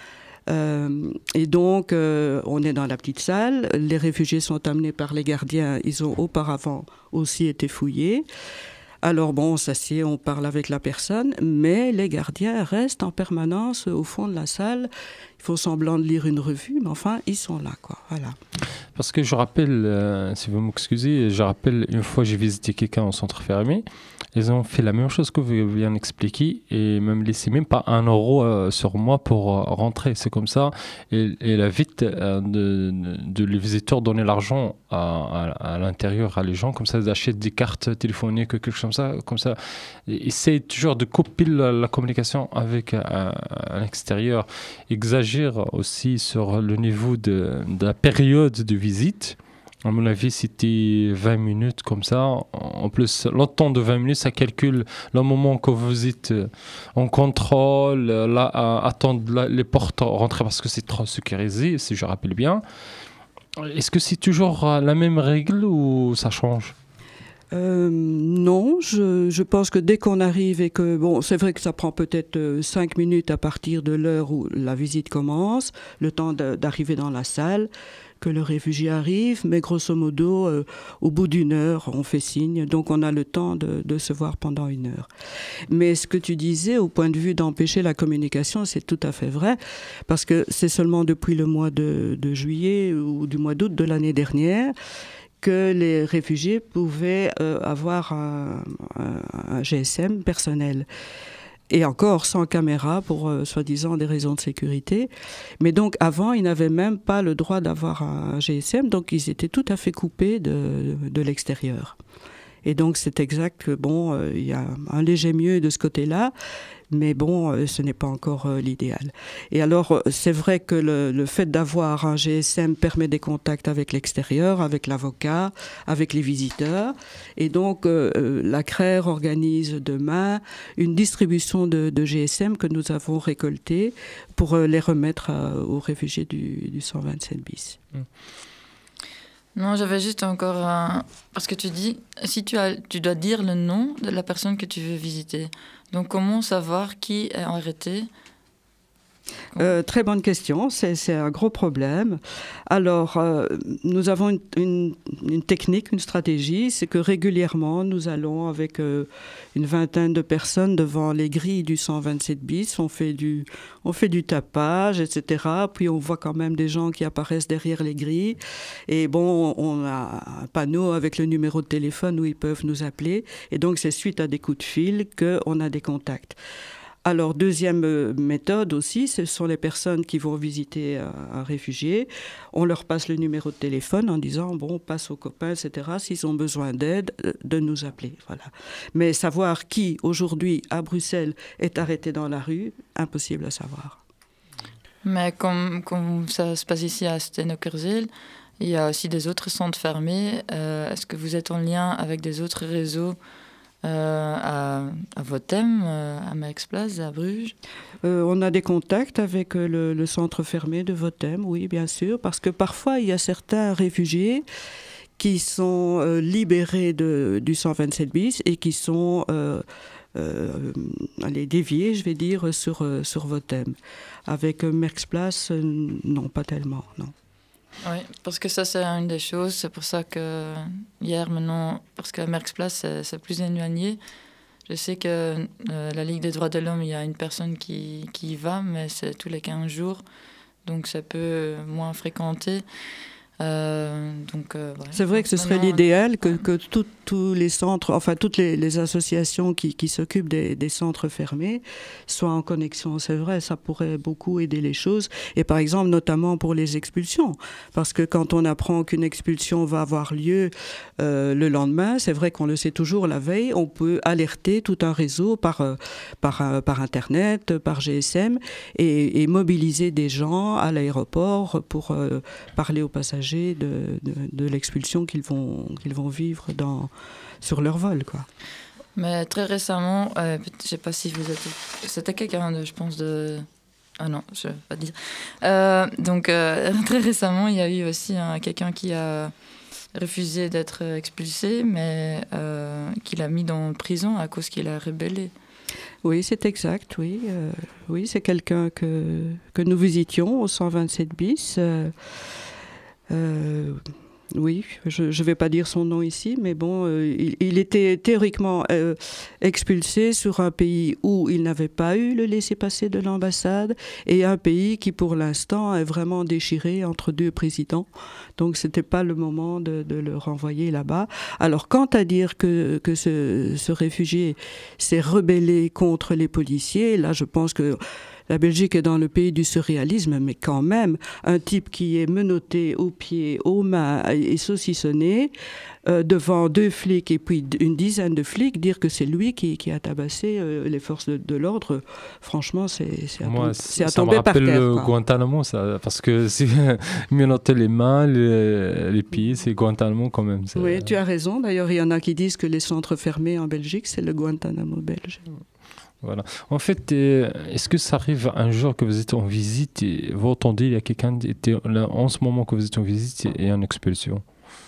Euh, et donc, euh, on est dans la petite salle. Les réfugiés sont amenés par les gardiens. Ils ont auparavant aussi été fouillés. Alors bon, on s'assied, on parle avec la personne, mais les gardiens restent en permanence au fond de la salle. Ils font semblant de lire une revue, mais enfin, ils sont là, quoi. Voilà. Parce que je rappelle, euh, si vous m'excusez, je rappelle, une fois j'ai visité quelqu'un en centre fermé, ils ont fait la même chose que vous venez d'expliquer et même laissé même pas un euro euh, sur moi pour euh, rentrer. C'est comme ça. Et, et elle a vite euh, de, de les visiteurs donner l'argent à, à, à l'intérieur à les gens, comme ça ils achètent des cartes téléphoniques, quelque chose comme ça. Comme ça. Ils essayent toujours de couper la, la communication avec à, à l'extérieur. Exagère aussi sur le niveau de, de la période de visite. À mon avis, c'était vingt minutes comme ça. En plus, le temps de vingt minutes, ça calcule le moment que vous êtes en contrôle, là, à attendre la, les portes rentrer parce que c'est trop sécurisé, si je rappelle bien. Est-ce que c'est toujours la même règle ou ça change ? Euh, non, je, je pense que dès qu'on arrive et que, bon, c'est vrai que ça prend peut-être cinq minutes à partir de l'heure où la visite commence, le temps de, d'arriver dans la salle, que le réfugié arrive, mais grosso modo, euh, au bout d'une heure, on fait signe, donc on a le temps de, de se voir pendant une heure. Mais ce que tu disais, au point de vue d'empêcher la communication, c'est tout à fait vrai, parce que c'est seulement depuis le mois de, de juillet ou du mois d'août de l'année dernière que les réfugiés pouvaient euh, avoir un, un, un G S M personnel. Et encore sans caméra pour, euh, soi-disant, des raisons de sécurité. Mais donc, avant, ils n'avaient même pas le droit d'avoir un G S M, donc ils étaient tout à fait coupés de, de l'extérieur. Et donc, c'est exact que, bon, euh, il y a un léger mieux de ce côté-là, mais bon, euh, ce n'est pas encore euh, l'idéal. Et alors, c'est vrai que le, le fait d'avoir un G S M permet des contacts avec l'extérieur, avec l'avocat, avec les visiteurs. Et donc, euh, la C R E R organise demain une distribution de, de G S M que nous avons récoltés pour euh, les remettre à, aux réfugiés du, du cent vingt-sept bis. Mmh. Non, j'avais juste encore un... Parce que tu dis, si tu, as, tu dois dire le nom de la personne que tu veux visiter. Donc, comment savoir qui est arrêté Euh, très bonne question, c'est, c'est un gros problème. Alors, euh, nous avons une, une, une technique, une stratégie, c'est que régulièrement, nous allons avec euh, une vingtaine de personnes devant les grilles du cent vingt-sept bis, on fait du, on fait du tapage, et cetera. Puis on voit quand même des gens qui apparaissent derrière les grilles. Et bon, on a un panneau avec le numéro de téléphone où ils peuvent nous appeler. Et donc, c'est suite à des coups de fil qu'on a des contacts. Alors, deuxième méthode aussi, ce sont les personnes qui vont visiter un réfugié. On leur passe le numéro de téléphone en disant, bon, passe aux copains, et cetera, s'ils ont besoin d'aide, de nous appeler. Voilà. Mais savoir qui, aujourd'hui, à Bruxelles, est arrêté dans la rue, impossible à savoir. Mais comme, comme ça se passe ici à Steno-Kurzil, il y a aussi des autres centres fermés. Euh, est-ce que vous êtes en lien avec des autres réseaux Euh, à, à Votem, euh, à Merksplas, à Bruges? euh, On a des contacts avec le, le centre fermé de Votem, oui, bien sûr, parce que parfois, il y a certains réfugiés qui sont euh, libérés de, du cent vingt-sept bis et qui sont euh, euh, allez, déviés, je vais dire, sur, euh, sur Votem. Avec euh, Merksplas, euh, non, pas tellement, non. Oui, parce que ça, c'est une des choses. C'est pour ça que hier, maintenant, parce que Merksplas, c'est, c'est plus éloigné. Je sais que euh, la Ligue des droits de l'homme, il y a une personne qui, qui y va, mais c'est tous les quinze jours. Donc, ça peut moins fréquenter. Euh, donc, euh, voilà. C'est vrai que ce serait Maintenant, l'idéal que, que tout, tous les centres, enfin toutes les, les associations qui, qui s'occupent des, des centres fermés soient en connexion. C'est vrai, ça pourrait beaucoup aider les choses. Et par exemple, notamment pour les expulsions. Parce que quand on apprend qu'une expulsion va avoir lieu euh, le lendemain, c'est vrai qu'on le sait toujours la veille, on peut alerter tout un réseau par, euh, par, euh, par Internet, par G S M, et, et mobiliser des gens à l'aéroport pour euh, parler aux passagers De, de, de l'expulsion qu'ils vont, qu'ils vont vivre dans, sur leur vol, quoi. Mais très récemment, euh, je ne sais pas si vous êtes... C'était quelqu'un, de, je pense, de... Ah non, je ne vais pas dire. Euh, donc, euh, très récemment, il y a eu aussi hein, quelqu'un qui a refusé d'être expulsé, mais euh, qui l'a mis dans prison à cause qu'il a rébellé. Oui, c'est exact, oui. Euh, oui, c'est quelqu'un que, que nous visitions au cent vingt-sept bis. Euh, Euh, oui, je ne vais pas dire son nom ici, mais bon, euh, il, il était théoriquement euh, expulsé sur un pays où il n'avait pas eu le laissez-passer de l'ambassade et un pays qui, pour l'instant, est vraiment déchiré entre deux présidents. Donc, ce n'était pas le moment de, de le renvoyer là-bas. Alors, quant à dire que, que ce, ce réfugié s'est rebellé contre les policiers, là, je pense que la Belgique est dans le pays du surréalisme, mais quand même, un type qui est menotté aux pieds, aux mains et saucissonné euh, devant deux flics et puis une dizaine de flics, dire que c'est lui qui, qui a tabassé euh, les forces de, de l'ordre, franchement, c'est, c'est à, Moi, tom- c'est à ça tomber me par rappelle terre. le Quoi. Guantanamo, ça, parce que si menotter les mains, les, les pieds, c'est Guantanamo quand même. C'est... Oui, tu as raison. D'ailleurs, il y en a qui disent que les centres fermés en Belgique, c'est le Guantanamo belge. Voilà. En fait, euh, est-ce que ça arrive un jour que vous êtes en visite et vous entendez, il y a quelqu'un qui était là, en ce moment que vous êtes en visite et en expulsion?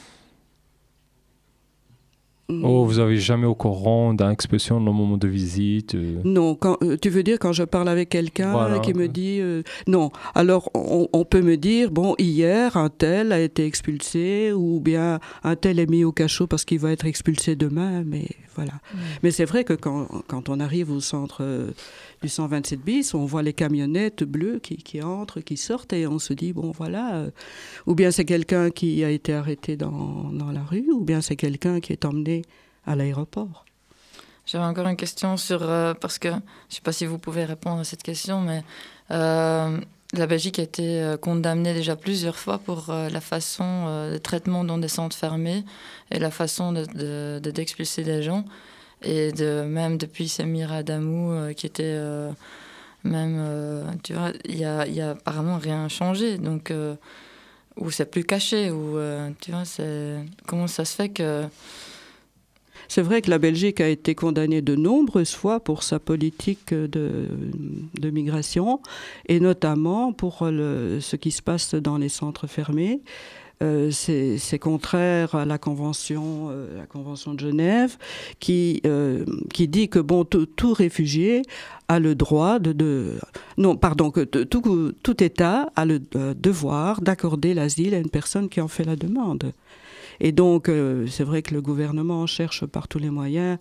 Mmh. Oh, vous n'avez jamais au courant d'une expulsion dans le moment de visite euh... Non, quand, euh, tu veux dire quand je parle avec quelqu'un voilà. qui me dit... Euh, non, alors on, on peut me dire, bon, hier, un tel a été expulsé ou bien un tel est mis au cachot parce qu'il va être expulsé demain, mais voilà. Mmh. Mais c'est vrai que quand, quand on arrive au centre euh, du cent vingt-sept bis, on voit les camionnettes bleues qui, qui entrent, qui sortent et on se dit, bon, voilà, euh, ou bien c'est quelqu'un qui a été arrêté dans, dans la rue, ou bien c'est quelqu'un qui est emmené à l'aéroport. J'avais encore une question sur... Euh, parce que je ne sais pas si vous pouvez répondre à cette question, mais euh, la Belgique a été euh, condamnée déjà plusieurs fois pour euh, la façon euh, de traitement dans des centres fermés et la façon de, de, de, d'expulser des gens. Et de, même depuis Samir Adamou, euh, qui était... Euh, même, euh, tu vois, il n'y a, y a apparemment rien changé. Donc, euh, ou c'est plus caché, ou euh, tu vois, c'est... Comment ça se fait que... C'est vrai que la Belgique a été condamnée de nombreuses fois pour sa politique de, de migration, et notamment pour le, ce qui se passe dans les centres fermés. Euh, c'est, c'est contraire à la convention, euh, la convention de Genève, qui euh, qui dit que bon, tout, tout réfugié a le droit de, de non, pardon, que t- tout tout État a le euh, devoir d'accorder l'asile à une personne qui en fait la demande. Et donc, euh, c'est vrai que le gouvernement cherche par tous les moyens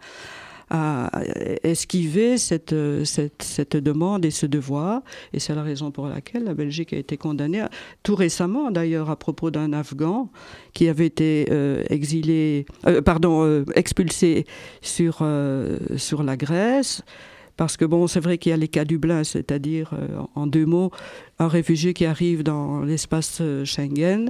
à esquiver cette, cette, cette demande et ce devoir. Et c'est la raison pour laquelle la Belgique a été condamnée, tout récemment d'ailleurs, à propos d'un Afghan qui avait été euh, exilé, euh, pardon, euh, expulsé sur, euh, sur la Grèce. Parce que bon, c'est vrai qu'il y a les cas Dublin, c'est-à-dire, euh, en deux mots, un réfugié qui arrive dans l'espace Schengen,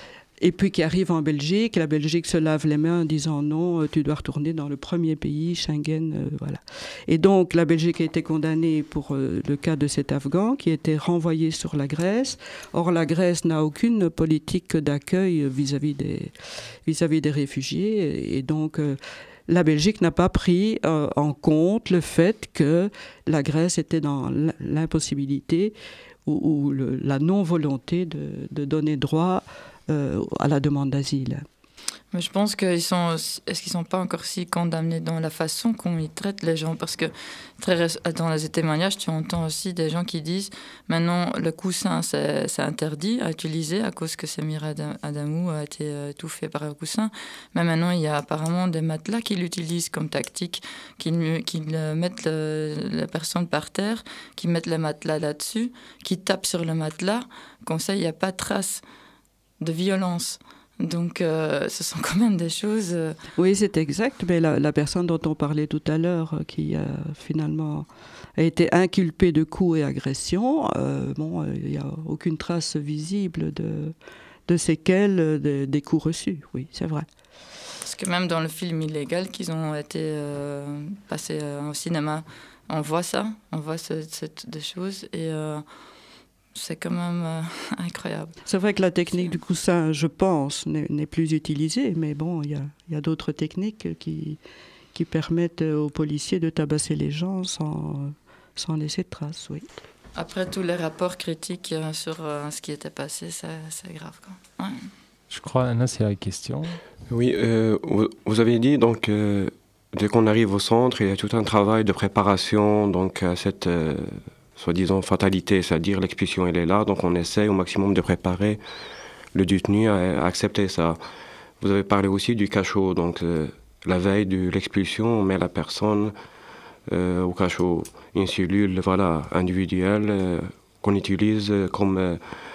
et puis qui arrive en Belgique, la Belgique se lave les mains en disant non, tu dois retourner dans le premier pays, Schengen, euh, voilà. Et donc la Belgique a été condamnée pour euh, le cas de cet Afghan qui a été renvoyé sur la Grèce. Or la Grèce n'a aucune politique d'accueil vis-à-vis des, vis-à-vis des réfugiés, et donc euh, la Belgique n'a pas pris euh, en compte le fait que la Grèce était dans l'impossibilité ou, ou le, la non-volonté de, de donner droit Euh, à la demande d'asile. Mais je pense qu'ils sont, est-ce qu'ils sont pas encore si condamnés dans la façon qu'on y traite les gens, parce que très dans les témoignages, tu entends aussi des gens qui disent maintenant le coussin c'est, c'est interdit à utiliser à cause que Samir Adamou a été étouffé par un coussin, mais maintenant il y a apparemment des matelas qui l'utilisent comme tactique, qui mettent le, la personne par terre, qui mettent le matelas là-dessus, qui tapent sur le matelas, comme ça il n'y a pas de trace de violence. Donc, euh, ce sont quand même des choses... Euh... Oui, c'est exact, mais la, la personne dont on parlait tout à l'heure, qui a finalement a été inculpée de coups et agressions, euh, bon, il n'y a aucune trace visible de, de séquelles de, des coups reçus, oui, c'est vrai. Parce que même dans le film illégal qu'ils ont été euh, passés euh, au cinéma, on voit ça, on voit ce, ce, des choses, et... Euh, c'est quand même euh, incroyable. C'est vrai que la technique du coussin, je pense, n'est, n'est plus utilisée, mais bon, il y a, y a d'autres techniques qui, qui permettent aux policiers de tabasser les gens sans, sans laisser de traces, oui. Après tous les rapports critiques euh, sur euh, ce qui était passé, c'est, c'est grave, quoi. Ouais. Je crois, Anna, c'est la question. Oui, euh, vous, vous avez dit, donc, euh, dès qu'on arrive au centre, il y a tout un travail de préparation, donc, à cette... Euh, soi-disant fatalité, c'est-à-dire l'expulsion elle est là, donc on essaie au maximum de préparer le détenu à, à accepter ça. Vous avez parlé aussi du cachot, donc euh, la veille de l'expulsion, on met la personne euh, au cachot, une cellule voilà, individuelle euh, qu'on utilise comme, euh,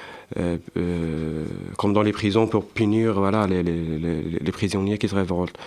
euh, comme dans les prisons pour punir voilà, les, les, les, les prisonniers qui se révoltent.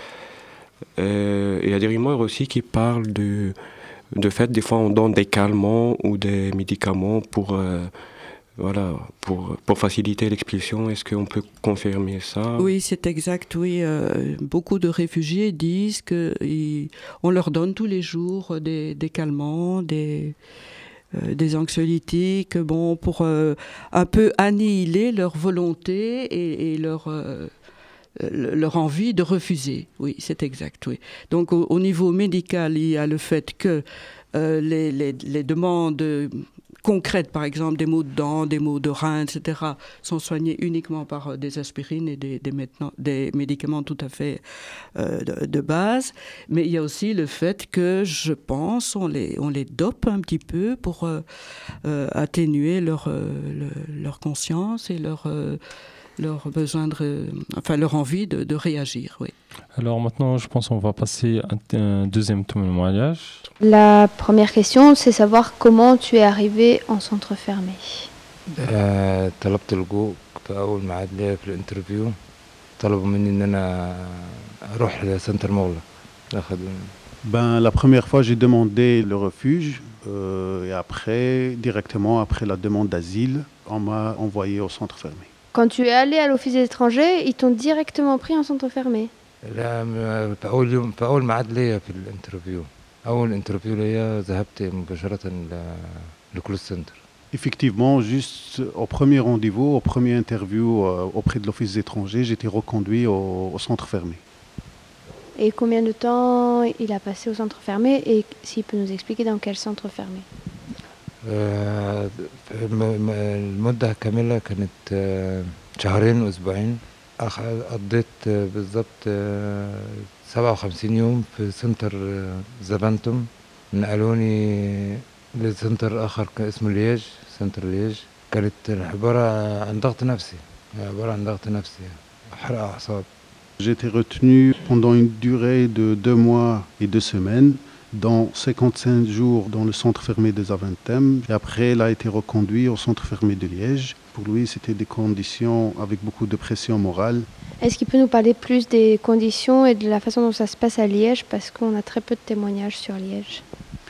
Euh, il y a des rumeurs aussi qui parlent de... De fait, des fois, on donne des calmants ou des médicaments pour, euh, voilà, pour, pour faciliter l'expulsion. Est-ce qu'on peut confirmer ça ? Oui, c'est exact. Oui, euh, beaucoup de réfugiés disent qu'on leur donne tous les jours des, des calmants, des, euh, des anxiolytiques, bon, pour euh, un peu annihiler leur volonté et, et leur... Euh, leur envie de refuser. Oui, c'est exact, oui. Donc, au, au niveau médical, il y a le fait que euh, les, les, les demandes concrètes, par exemple, des maux de dents, des maux de reins, et cetera, sont soignées uniquement par des aspirines et des, des, des médicaments tout à fait euh, de, de base. Mais il y a aussi le fait que, je pense, on les, on les dope un petit peu pour euh, euh, atténuer leur, euh, le, leur conscience et leur... Euh, leur besoin de, enfin leur envie de, de réagir, oui. Alors maintenant, je pense qu'on va passer à un deuxième témoignage. La première question, c'est savoir comment tu es arrivé en centre fermé. طلبت اللجوء في أول ميعاد ليا في الانترفيو طلبوا مني إن أنا أروح لسنتر مغلق. Ben, la première fois, j'ai demandé le refuge euh, et après, directement après la demande d'asile, on m'a envoyé au centre fermé. Quand tu es allé à l'office des étrangers, ils t'ont directement pris en centre fermé. لا في أول يوم في أول ميعاد ليا في الانترفيو أول انترفيو ليا ذهبت مباشرة لكول سنتر. Effectivement, juste au premier rendez-vous, au premier interview euh, auprès de l'office des étrangers, j'ai été reconduit au, au centre fermé. Et combien de temps il a passé au centre fermé et s'il peut nous expliquer dans quel centre fermé? المدة كاملة كانت شهرين وأسبوعين. قضيت بالضبط سبعة وخمسين يوم في سنتر زافانتوم. نقلوني لسنتر آخر اسمه ليج، سنتر ليج. كانت عبارة عن ضغط نفسي، عبارة عن ضغط نفسي، حرق أعصاب. J'ai été retenu pendant une durée de deux mois et deux semaines, dans cinquante-cinq jours dans le centre fermé de Zaventem. Et après, il a été reconduit au centre fermé de Liège. Pour lui, c'était des conditions avec beaucoup de pression morale. Est-ce qu'il peut nous parler plus des conditions et de la façon dont ça se passe à Liège, parce qu'on a très peu de témoignages sur Liège.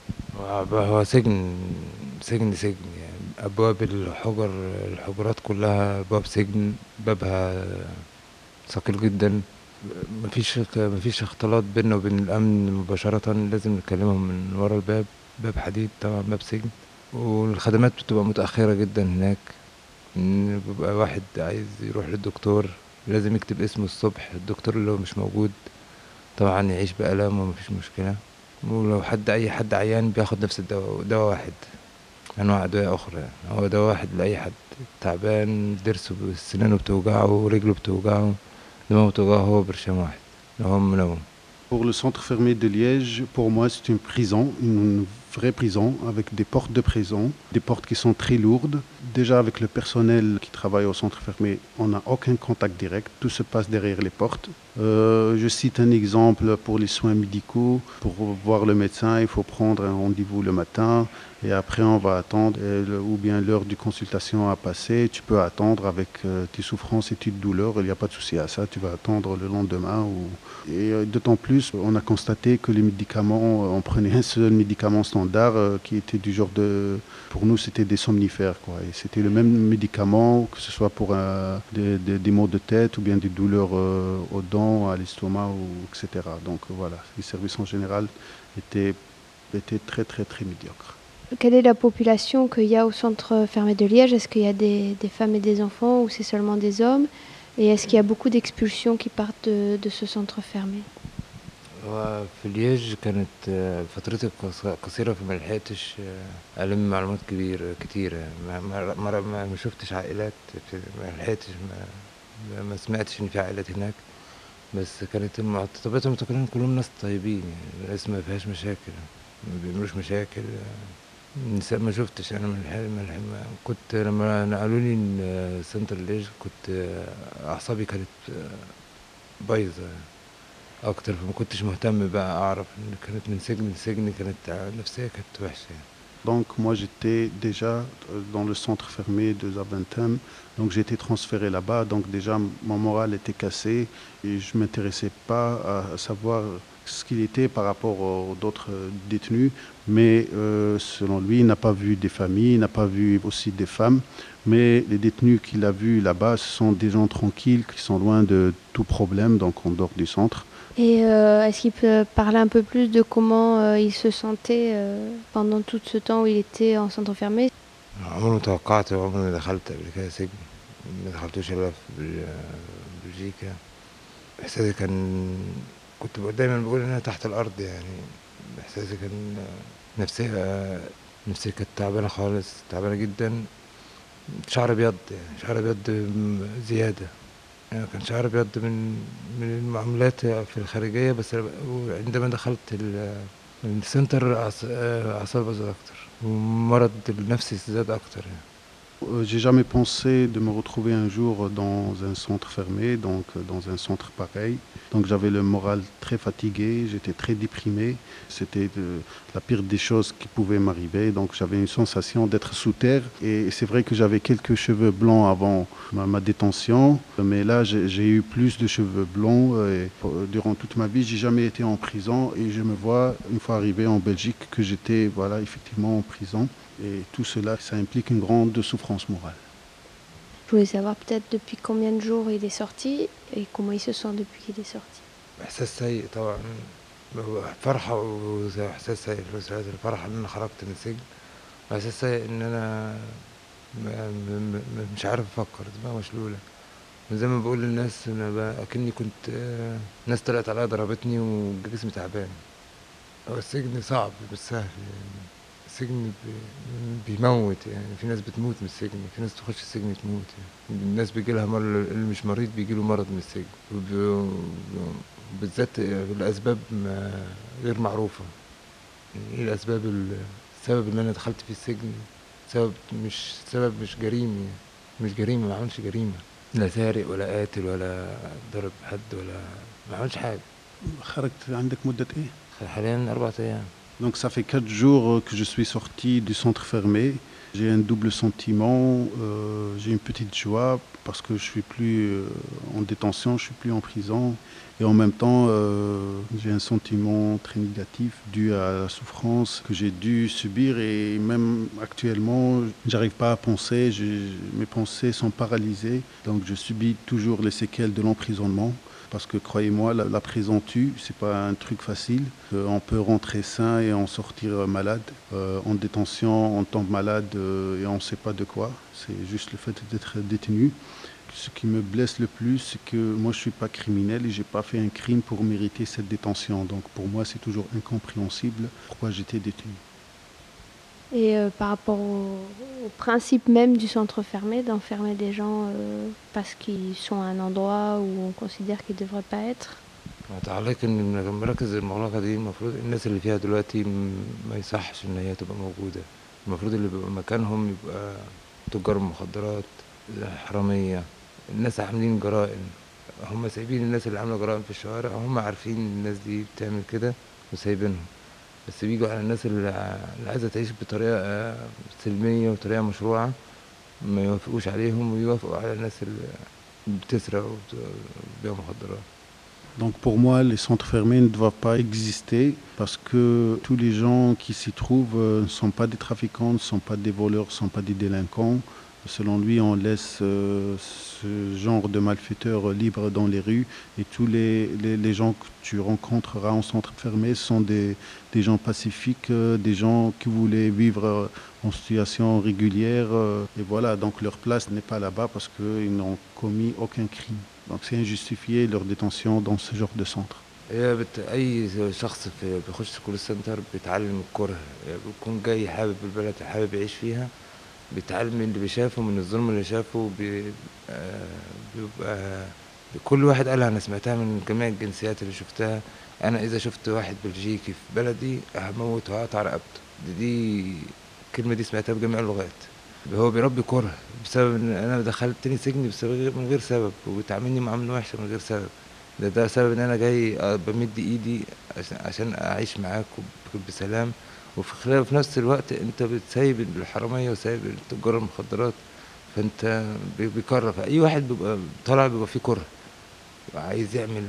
هو سجن سجن سجن يعني أبواب الحجر الحجرات كلها أبواب سجن، بابها ثقيل جدا. مفيش مفيش اختلاط بيننا وبين الأمن مباشرة، لازم نكلمهم من ورا الباب، باب حديد طبعا، باب سجن. والخدمات بتبقى متأخرة جدا هناك. بيبقى واحد عايز يروح للدكتور لازم يكتب اسمه الصبح، الدكتور اللي هو مش موجود طبعا يعيش بألام ومفيش مشكلة. ولو حد أي حد عيان بياخد نفس الدواء، دواء واحد، أنواع أدوية أخرى يعني. هو دواء واحد لأي حد تعبان، ضرسه سنانه بتوجعه ورجله بتوجعه دماغه بتوجعه، هو برشام واحد لو هو منوم. Pour le centre fermé de Liège, pour moi, c'est une prison, une vraie prison, avec des portes de prison, des portes qui sont très lourdes. Déjà, avec le personnel qui travaille au centre fermé, on n'a aucun contact direct, tout se passe derrière les portes. Euh, je cite un exemple pour les soins médicaux. Pour voir le médecin, il faut prendre un rendez-vous le matin et après on va attendre, ou bien l'heure de consultation a passé, tu peux attendre avec euh, tes souffrances et tes douleurs, il n'y a pas de souci à ça, tu vas attendre le lendemain. Ou... Et euh, d'autant plus, on a constaté que les médicaments, on prenait un seul médicament standard euh, qui était du genre de... Pour nous, c'était des somnifères, quoi. Et c'était le même médicament, que ce soit pour euh, des, des, des maux de tête ou bien des douleurs euh, aux dents, à l'estomac, ou, et cetera. Donc voilà, les services en général étaient, étaient très très très médiocres. Quelle est la population qu'il y a au centre fermé de Liège? Est-ce qu'il y a des, des femmes et des enfants ou c'est seulement des hommes? Et est-ce qu'il y a beaucoup d'expulsions qui partent de, de ce centre fermé? في ليج كانت فترتي قصيرة فما لحقتش ألم معلومات كبيرة كتيرة. ما ما ما ما شفتش عائلات، ما لحقتش ما, ما سمعتش إن في عائلات هناك. بس كانت طبيعتهم تقريبا كلهم ناس طيبين، يعني الناس ما فيهاش مشاكل، ما بيعملوش مشاكل. النساء ما شفتش أنا من الحال من الحال. كنت لما نقلوني سنتر ليج كنت أعصابي كانت بايظة أكتر، فما كنتش مهتم بقى أعرف إن كانت من سجن لسجن، كانت نفسية كانت وحشة. Donc moi j'étais déjà dans le centre fermé de Zaventem, donc j'ai été transféré là-bas, donc déjà mon moral était cassé et je ne m'intéressais pas à savoir ce qu'il était par rapport aux d'autres détenus, mais euh, selon lui il n'a pas vu des familles, il n'a pas vu aussi des femmes, mais les détenus qu'il a vus là-bas ce sont des gens tranquilles qui sont loin de tout problème, donc en dehors du centre. Et euh, est-ce qu'il peut parler un peu plus de comment euh, il se sentait euh, pendant tout ce temps où il était en centre fermé? عمري ما توقعت وعمري ما دخلت قبل كده سجن، ما دخلتوش إلا في بلجيكا. إحساسي كان كنت دايما بقول إن أنا تحت الأرض، يعني إحساسي كان نفسية نفسية كانت تعبانة خالص، تعبانة جدا. شعر أبيض، يعني شعر أبيض زيادة. يعني كان شعر أبيض من من المعاملات في الخارجية، بس عندما دخلت السنتر أعصابي زاد أكتر ومرض النفسي زاد أكتر. يعني. J'ai jamais pensé de me retrouver un jour dans un centre fermé, donc dans un centre pareil. Donc j'avais le moral très fatigué, j'étais très déprimé. C'était de, la pire des choses qui pouvaient m'arriver. Donc j'avais une sensation d'être sous terre. Et c'est vrai que j'avais quelques cheveux blancs avant ma, ma détention. Mais là, j'ai, j'ai eu plus de cheveux blonds. Et durant toute ma vie, j'ai jamais été en prison. Et je me vois, une fois arrivé en Belgique, que j'étais voilà, effectivement en prison. Et tout cela, ça implique une grande souffrance morale. Je voulais savoir peut-être depuis combien de jours il est sorti et comment il se sent depuis qu'il est sorti. إحساس سيء طبعا، فرحة وإحساس سيء. الفرحة إن أنا خرجت من السجن، وإحساس سيء إن أنا مش عارف أفكر، دماغي مشلولة. وزي ما بقول للناس أنا أكني كنت ناس طلعت عليا ضربتني وجسمي تعبان. هو السجن صعب مش سهل، السجن بيموت يعني في ناس بتموت من السجن في ناس تخش السجن تموت يعني. الناس بيجي لها مرض اللي مش مريض بيجي له مرض من السجن بالذات الأسباب غير معروفة يعني ايه الأسباب السبب اللي أنا دخلت في السجن سبب مش سبب مش جريمة يعني. مش جريمة ما عملش جريمة لا سارق ولا قاتل ولا ضرب حد ولا ما عملش حاجة. خرجت عندك مدة ايه؟ حاليا أربعة أيام. Donc ça fait quatre jours que je suis sorti du centre fermé. J'ai un double sentiment, euh, j'ai une petite joie parce que je suis plus euh, en détention, je suis plus en prison. Et en même temps, euh, j'ai un sentiment très négatif dû à la souffrance que j'ai dû subir. Et même actuellement, j'arrive pas à penser, je, mes pensées sont paralysées. Donc je subis toujours les séquelles de l'emprisonnement. Parce que croyez-moi, la, la prison tue, c'est pas un truc facile. Euh, on peut rentrer sain et en sortir malade. Euh, en détention, on tombe malade euh, et on ne sait pas de quoi. C'est juste le fait d'être détenu. Ce qui me blesse le plus, c'est que moi je ne suis pas criminel et je n'ai pas fait un crime pour mériter cette détention. Donc pour moi, c'est toujours incompréhensible pourquoi j'étais détenu. Et euh, par rapport au, au principe même du centre fermé, d'enfermer des gens euh, parce qu'ils sont à un endroit où on considère qu'ils ne devraient pas être. متعلق ان المراكز المغلقه دي المفروض الناس اللي فيها دلوقتي ما يصحش ان هي تبقى موجوده. المفروض اللي بيبقى مكانهم يبقى تجار مخدرات حراميه الناس عاملين جرائم هم سايبين الناس اللي عامله جرائم في الشوارع هم عارفين الناس دي بتعمل كده وسايبينهم بس بيجوا على الناس اللي عايزه تعيش بطريقه سلميه وطريقه مشروعه ما يوافقوش عليهم ويوافقوا على الناس اللي بتسرق وبيع مخدرات. Donc pour moi, les centres fermés ne doivent pas exister parce que tous les gens qui s'y trouvent ne sont pas des trafiquants, ne sont pas des voleurs, ne sont pas des délinquants. Selon lui, on laisse euh, ce genre de malfaiteurs libres dans les rues et tous les, les, les gens que tu rencontreras en centre fermé sont des, des gens pacifiques, des gens qui voulaient vivre en situation régulière. Et voilà, donc leur place n'est pas là-bas parce qu'ils n'ont commis aucun crime. Donc c'est injustifié leur détention dans ce genre de centre. أي شخص في بيخش كول سنتر بيتعلم الكره بيكون جاي حابب البلد حابب يعيش فيها بيتعلم من اللي بيشافه من الظلم اللي شافه بيبقى كل واحد قالها أنا سمعتها من جميع الجنسيات اللي شفتها أنا إذا شفت واحد بلجيكي في بلدي هموت وهقطع رقبته دي الكلمة دي سمعتها بجميع اللغات. هو بيربي كره بسبب ان انا دخلتني سجن بسبب من غير سبب وبيتعاملني معامله وحشه من غير سبب ده ده سبب ان انا جاي بمد ايدي عشان اعيش معاك بسلام وفي خلال في نفس الوقت انت بتسايب الحراميه وسايب تجار المخدرات فانت بيكره فاي واحد بيبقى طالع بيبقى فيه كره عايز يعمل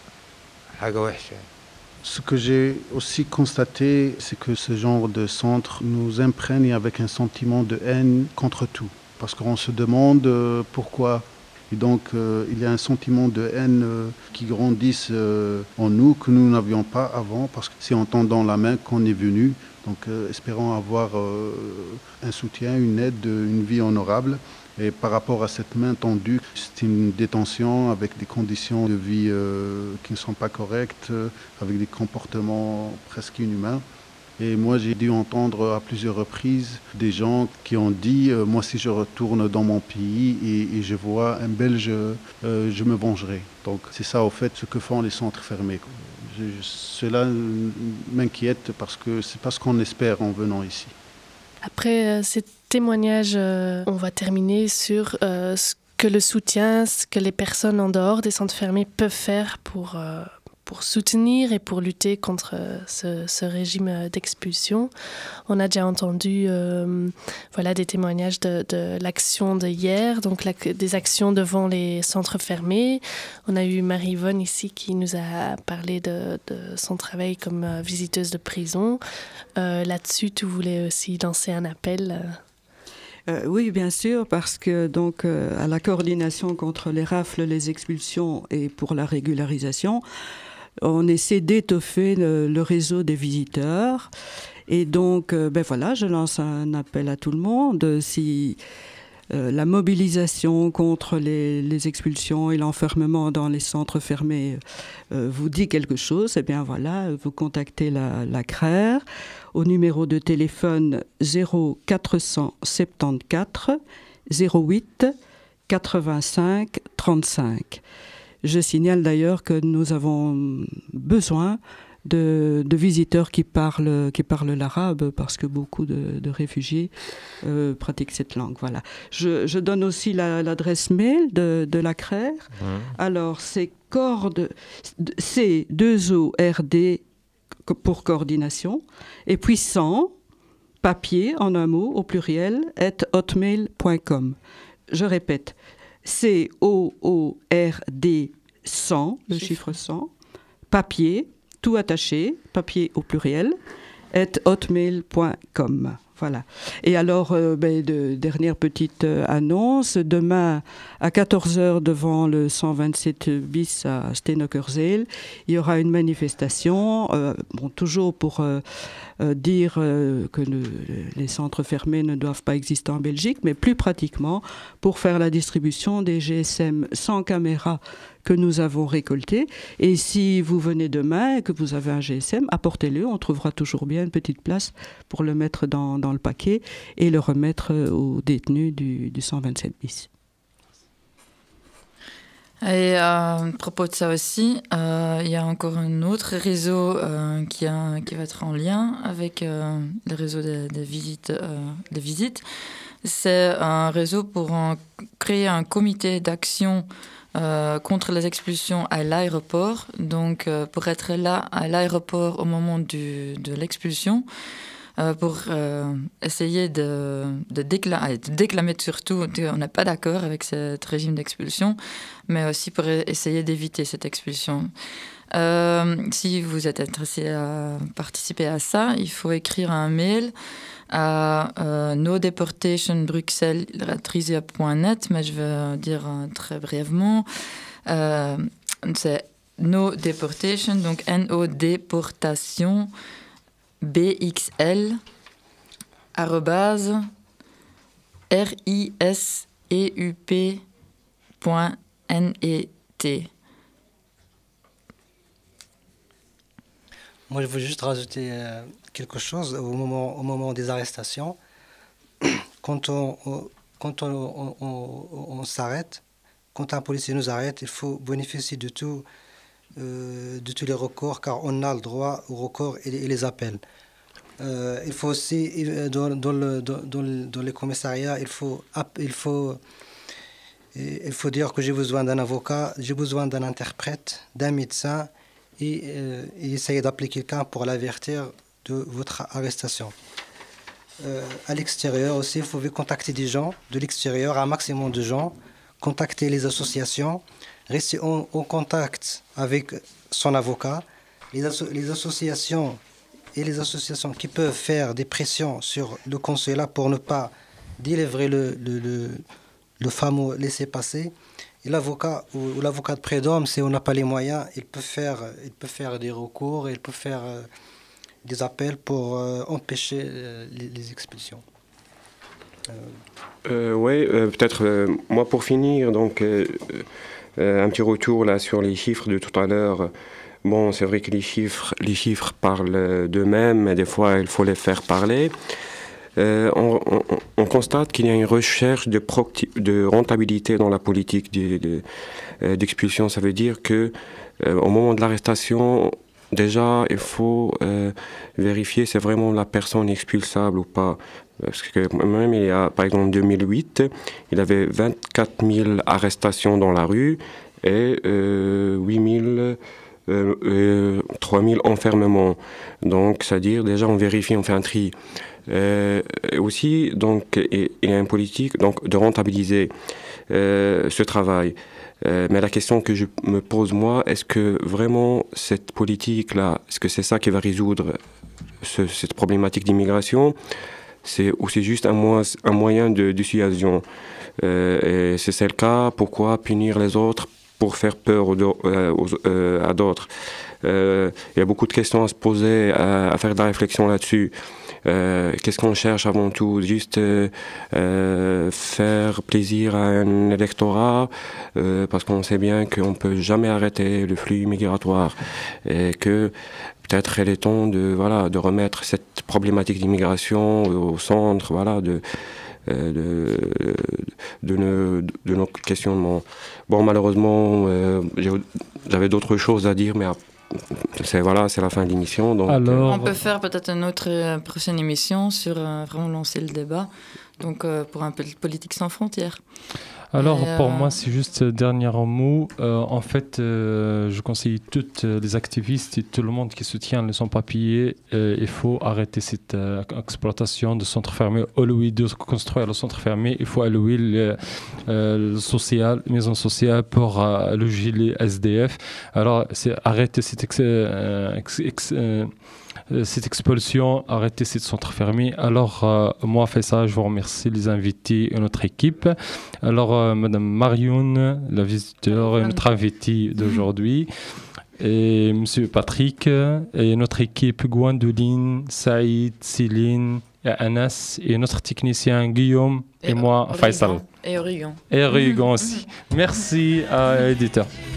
حاجه وحشه. Ce que j'ai aussi constaté, c'est que ce genre de centre nous imprègne avec un sentiment de haine contre tout. Parce qu'on se demande euh, pourquoi. Et donc, euh, il y a un sentiment de haine euh, qui grandisse euh, en nous, que nous n'avions pas avant, parce que c'est en tendant la main qu'on est venu. Donc, euh, espérant avoir euh, un soutien, une aide, une vie honorable. Et par rapport à cette main tendue, c'est une détention avec des conditions de vie euh, qui ne sont pas correctes, euh, avec des comportements presque inhumains. Et moi, j'ai dû entendre à plusieurs reprises des gens qui ont dit euh, « Moi, si je retourne dans mon pays et, et je vois un Belge, euh, je me vengerai. » Donc, c'est ça, au fait, ce que font les centres fermés. Je, cela m'inquiète parce que c'est pas ce qu'on espère en venant ici. Après euh, ces témoignages, euh, on va terminer sur euh, ce que le soutien, ce que les personnes en dehors des centres fermés peuvent faire pour, euh, pour soutenir et pour lutter contre ce, ce régime d'expulsion. On a déjà entendu euh, voilà, des témoignages de, de l'action de hier, donc la, des actions devant les centres fermés. On a eu Marie-Yvonne ici qui nous a parlé de, de son travail comme visiteuse de prison. Euh, là-dessus, tu voulais aussi lancer un appel euh, Euh, oui, bien sûr, parce que donc euh, à la coordination contre les rafles, les expulsions et pour la régularisation, on essaie d'étoffer le, le réseau des visiteurs. Et donc, euh, ben voilà, je lance un appel à tout le monde. Si euh, la mobilisation contre les, les expulsions et l'enfermement dans les centres fermés euh, vous dit quelque chose, eh bien voilà, vous contactez la, la C R E R. au numéro de téléphone zéro quatre cent soixante-quatorze zéro huit quatre-vingt-cinq trente-cinq. Je signale d'ailleurs que nous avons besoin de, de visiteurs qui parlent, qui parlent l'arabe parce que beaucoup de, de réfugiés euh, pratiquent cette langue. Voilà. Je, je donne aussi la, l'adresse mail de, de l'A C R E R. Mmh. Alors, c'est corde, c'est deux O R D pour coordination, et puis cent, papier en un mot, au pluriel, at hotmail point com. Je répète, C O O R D cent, le chiffre cent, papier, tout attaché, papier au pluriel, at hotmail point com. Voilà. Et alors, euh, ben, de, dernière petite euh, annonce, demain à quatorze heures devant le cent vingt-sept bis à Stenokerzeel, il y aura une manifestation, euh, bon, toujours pour euh, euh, dire euh, que le, les centres fermés ne doivent pas exister en Belgique, mais plus pratiquement pour faire la distribution des G S M sans caméra que nous avons récolté. Et si vous venez demain et que vous avez un G S M, apportez-le. On trouvera toujours bien une petite place pour le mettre dans, dans le paquet et le remettre aux détenus du, du cent vingt-sept bis. Et euh, à propos de ça aussi, euh, il y a encore un autre réseau euh, qui, a, qui va être en lien avec euh, le réseau des, des, visites, euh, des visites. C'est un réseau pour en créer un comité d'action Euh, contre les expulsions à l'aéroport, donc euh, pour être là à l'aéroport au moment du, de l'expulsion, euh, pour euh, essayer de, de, décla- de déclamer surtout qu'on n'est pas d'accord avec ce régime d'expulsion, mais aussi pour essayer d'éviter cette expulsion. Euh, si vous êtes intéressé à participer à ça, il faut écrire un mail à euh, no deportation bruxelles arobase trisia point net, mais je vais dire euh, très brièvement. Euh, c'est no deportation, donc no déportation bxl arobase riseup point net. Moi, je veux juste rajouter euh, quelque chose au moment, au moment des arrestations. Quand on, on, quand on, on, on, on s'arrête, quand un policier nous arrête, il faut bénéficier de, tout, euh, de tous les recours, car on a le droit aux recours et, et les appels. Euh, il faut aussi, dans, dans, le, dans, dans les commissariats, il faut, il, faut, il faut dire que j'ai besoin d'un avocat, j'ai besoin d'un interprète, d'un médecin, et, euh, et essayer d'appeler quelqu'un pour l'avertir de votre arrestation. Euh, à l'extérieur aussi, il faut contacter des gens de l'extérieur, un maximum de gens, contacter les associations, rester en, en contact avec son avocat. Les, asso- les associations et les associations qui peuvent faire des pressions sur le consulat pour ne pas délivrer le, le, le, le fameux laissez-passer. Et l'avocat ou, ou l'avocat de prud'homme, si on n'a pas les moyens, il peut faire, il peut faire des recours, il peut faire euh, des appels pour euh, empêcher euh, les, les expulsions. Euh... Euh, oui, euh, peut-être euh, moi pour finir, donc euh, euh, un petit retour là sur les chiffres de tout à l'heure. Bon, c'est vrai que les chiffres, les chiffres parlent d'eux-mêmes, mais des fois il faut les faire parler. Euh, on, on, on constate qu'il y a une recherche de, procti- de rentabilité dans la politique de, de, euh, d'expulsion. Ça veut dire que euh, au moment de l'arrestation, déjà, il faut euh, vérifier si c'est vraiment la personne expulsable ou pas. Parce que même il y a, par exemple, en deux mille huit, il y avait vingt-quatre mille arrestations dans la rue et euh, huit mille, euh, euh, trois mille enfermements. Donc, c'est-à-dire, déjà, on vérifie, on fait un tri. Euh, aussi, donc, il y a une politique donc, de rentabiliser euh, ce travail. Euh, mais la question que je me pose, moi, est-ce que vraiment cette politique-là, est-ce que c'est ça qui va résoudre ce, cette problématique d'immigration, c'est, ou c'est juste un, mo- un moyen de dissuasion euh, et si c'est le cas, pourquoi punir les autres pour faire peur aux, euh, aux, euh, à d'autres? Euh, il y a beaucoup de questions à se poser, à, à faire de la réflexion là-dessus. Euh, qu'est-ce qu'on cherche avant tout? Juste euh, euh, faire plaisir à un électorat, euh, parce qu'on sait bien qu'on ne peut jamais arrêter le flux migratoire et que peut-être il est temps de, voilà, de remettre cette problématique d'immigration au centre, voilà, de, euh, de, de, de, de nos questionnements. Bon, malheureusement, euh, j'avais d'autres choses à dire, mais c'est, voilà, c'est la fin de l'émission. Donc, Alors, on peut faire peut-être une autre euh, prochaine émission sur euh, vraiment lancer le débat, donc euh, pour un peu de politique sans frontières. Alors, Et, pour euh... moi, c'est juste euh, dernier mot. Euh, en fait, euh, je conseille toutes euh, les activistes et tout le monde qui soutient les sans-papiers. Euh, il faut arrêter cette euh, exploitation de centres fermés. Au lieu de construire le centre fermé, il faut allouer le, euh, le social, maison sociale pour euh, loger les S D F. Alors, c'est arrêter cette ex, euh, ex, ex, euh, cette expulsion, arrêter ces centres fermés. Alors, euh, moi, Faisal, je vous remercie les invités et notre équipe. Alors, euh, Madame Marion, la visiteur et notre invité d'aujourd'hui, et Monsieur Patrick, et notre équipe Gwendoline, Saïd, Céline, et Anas, et notre technicien Guillaume, et, et moi, Faisal. Et Origon. Et Origon aussi. Merci à l'éditeur.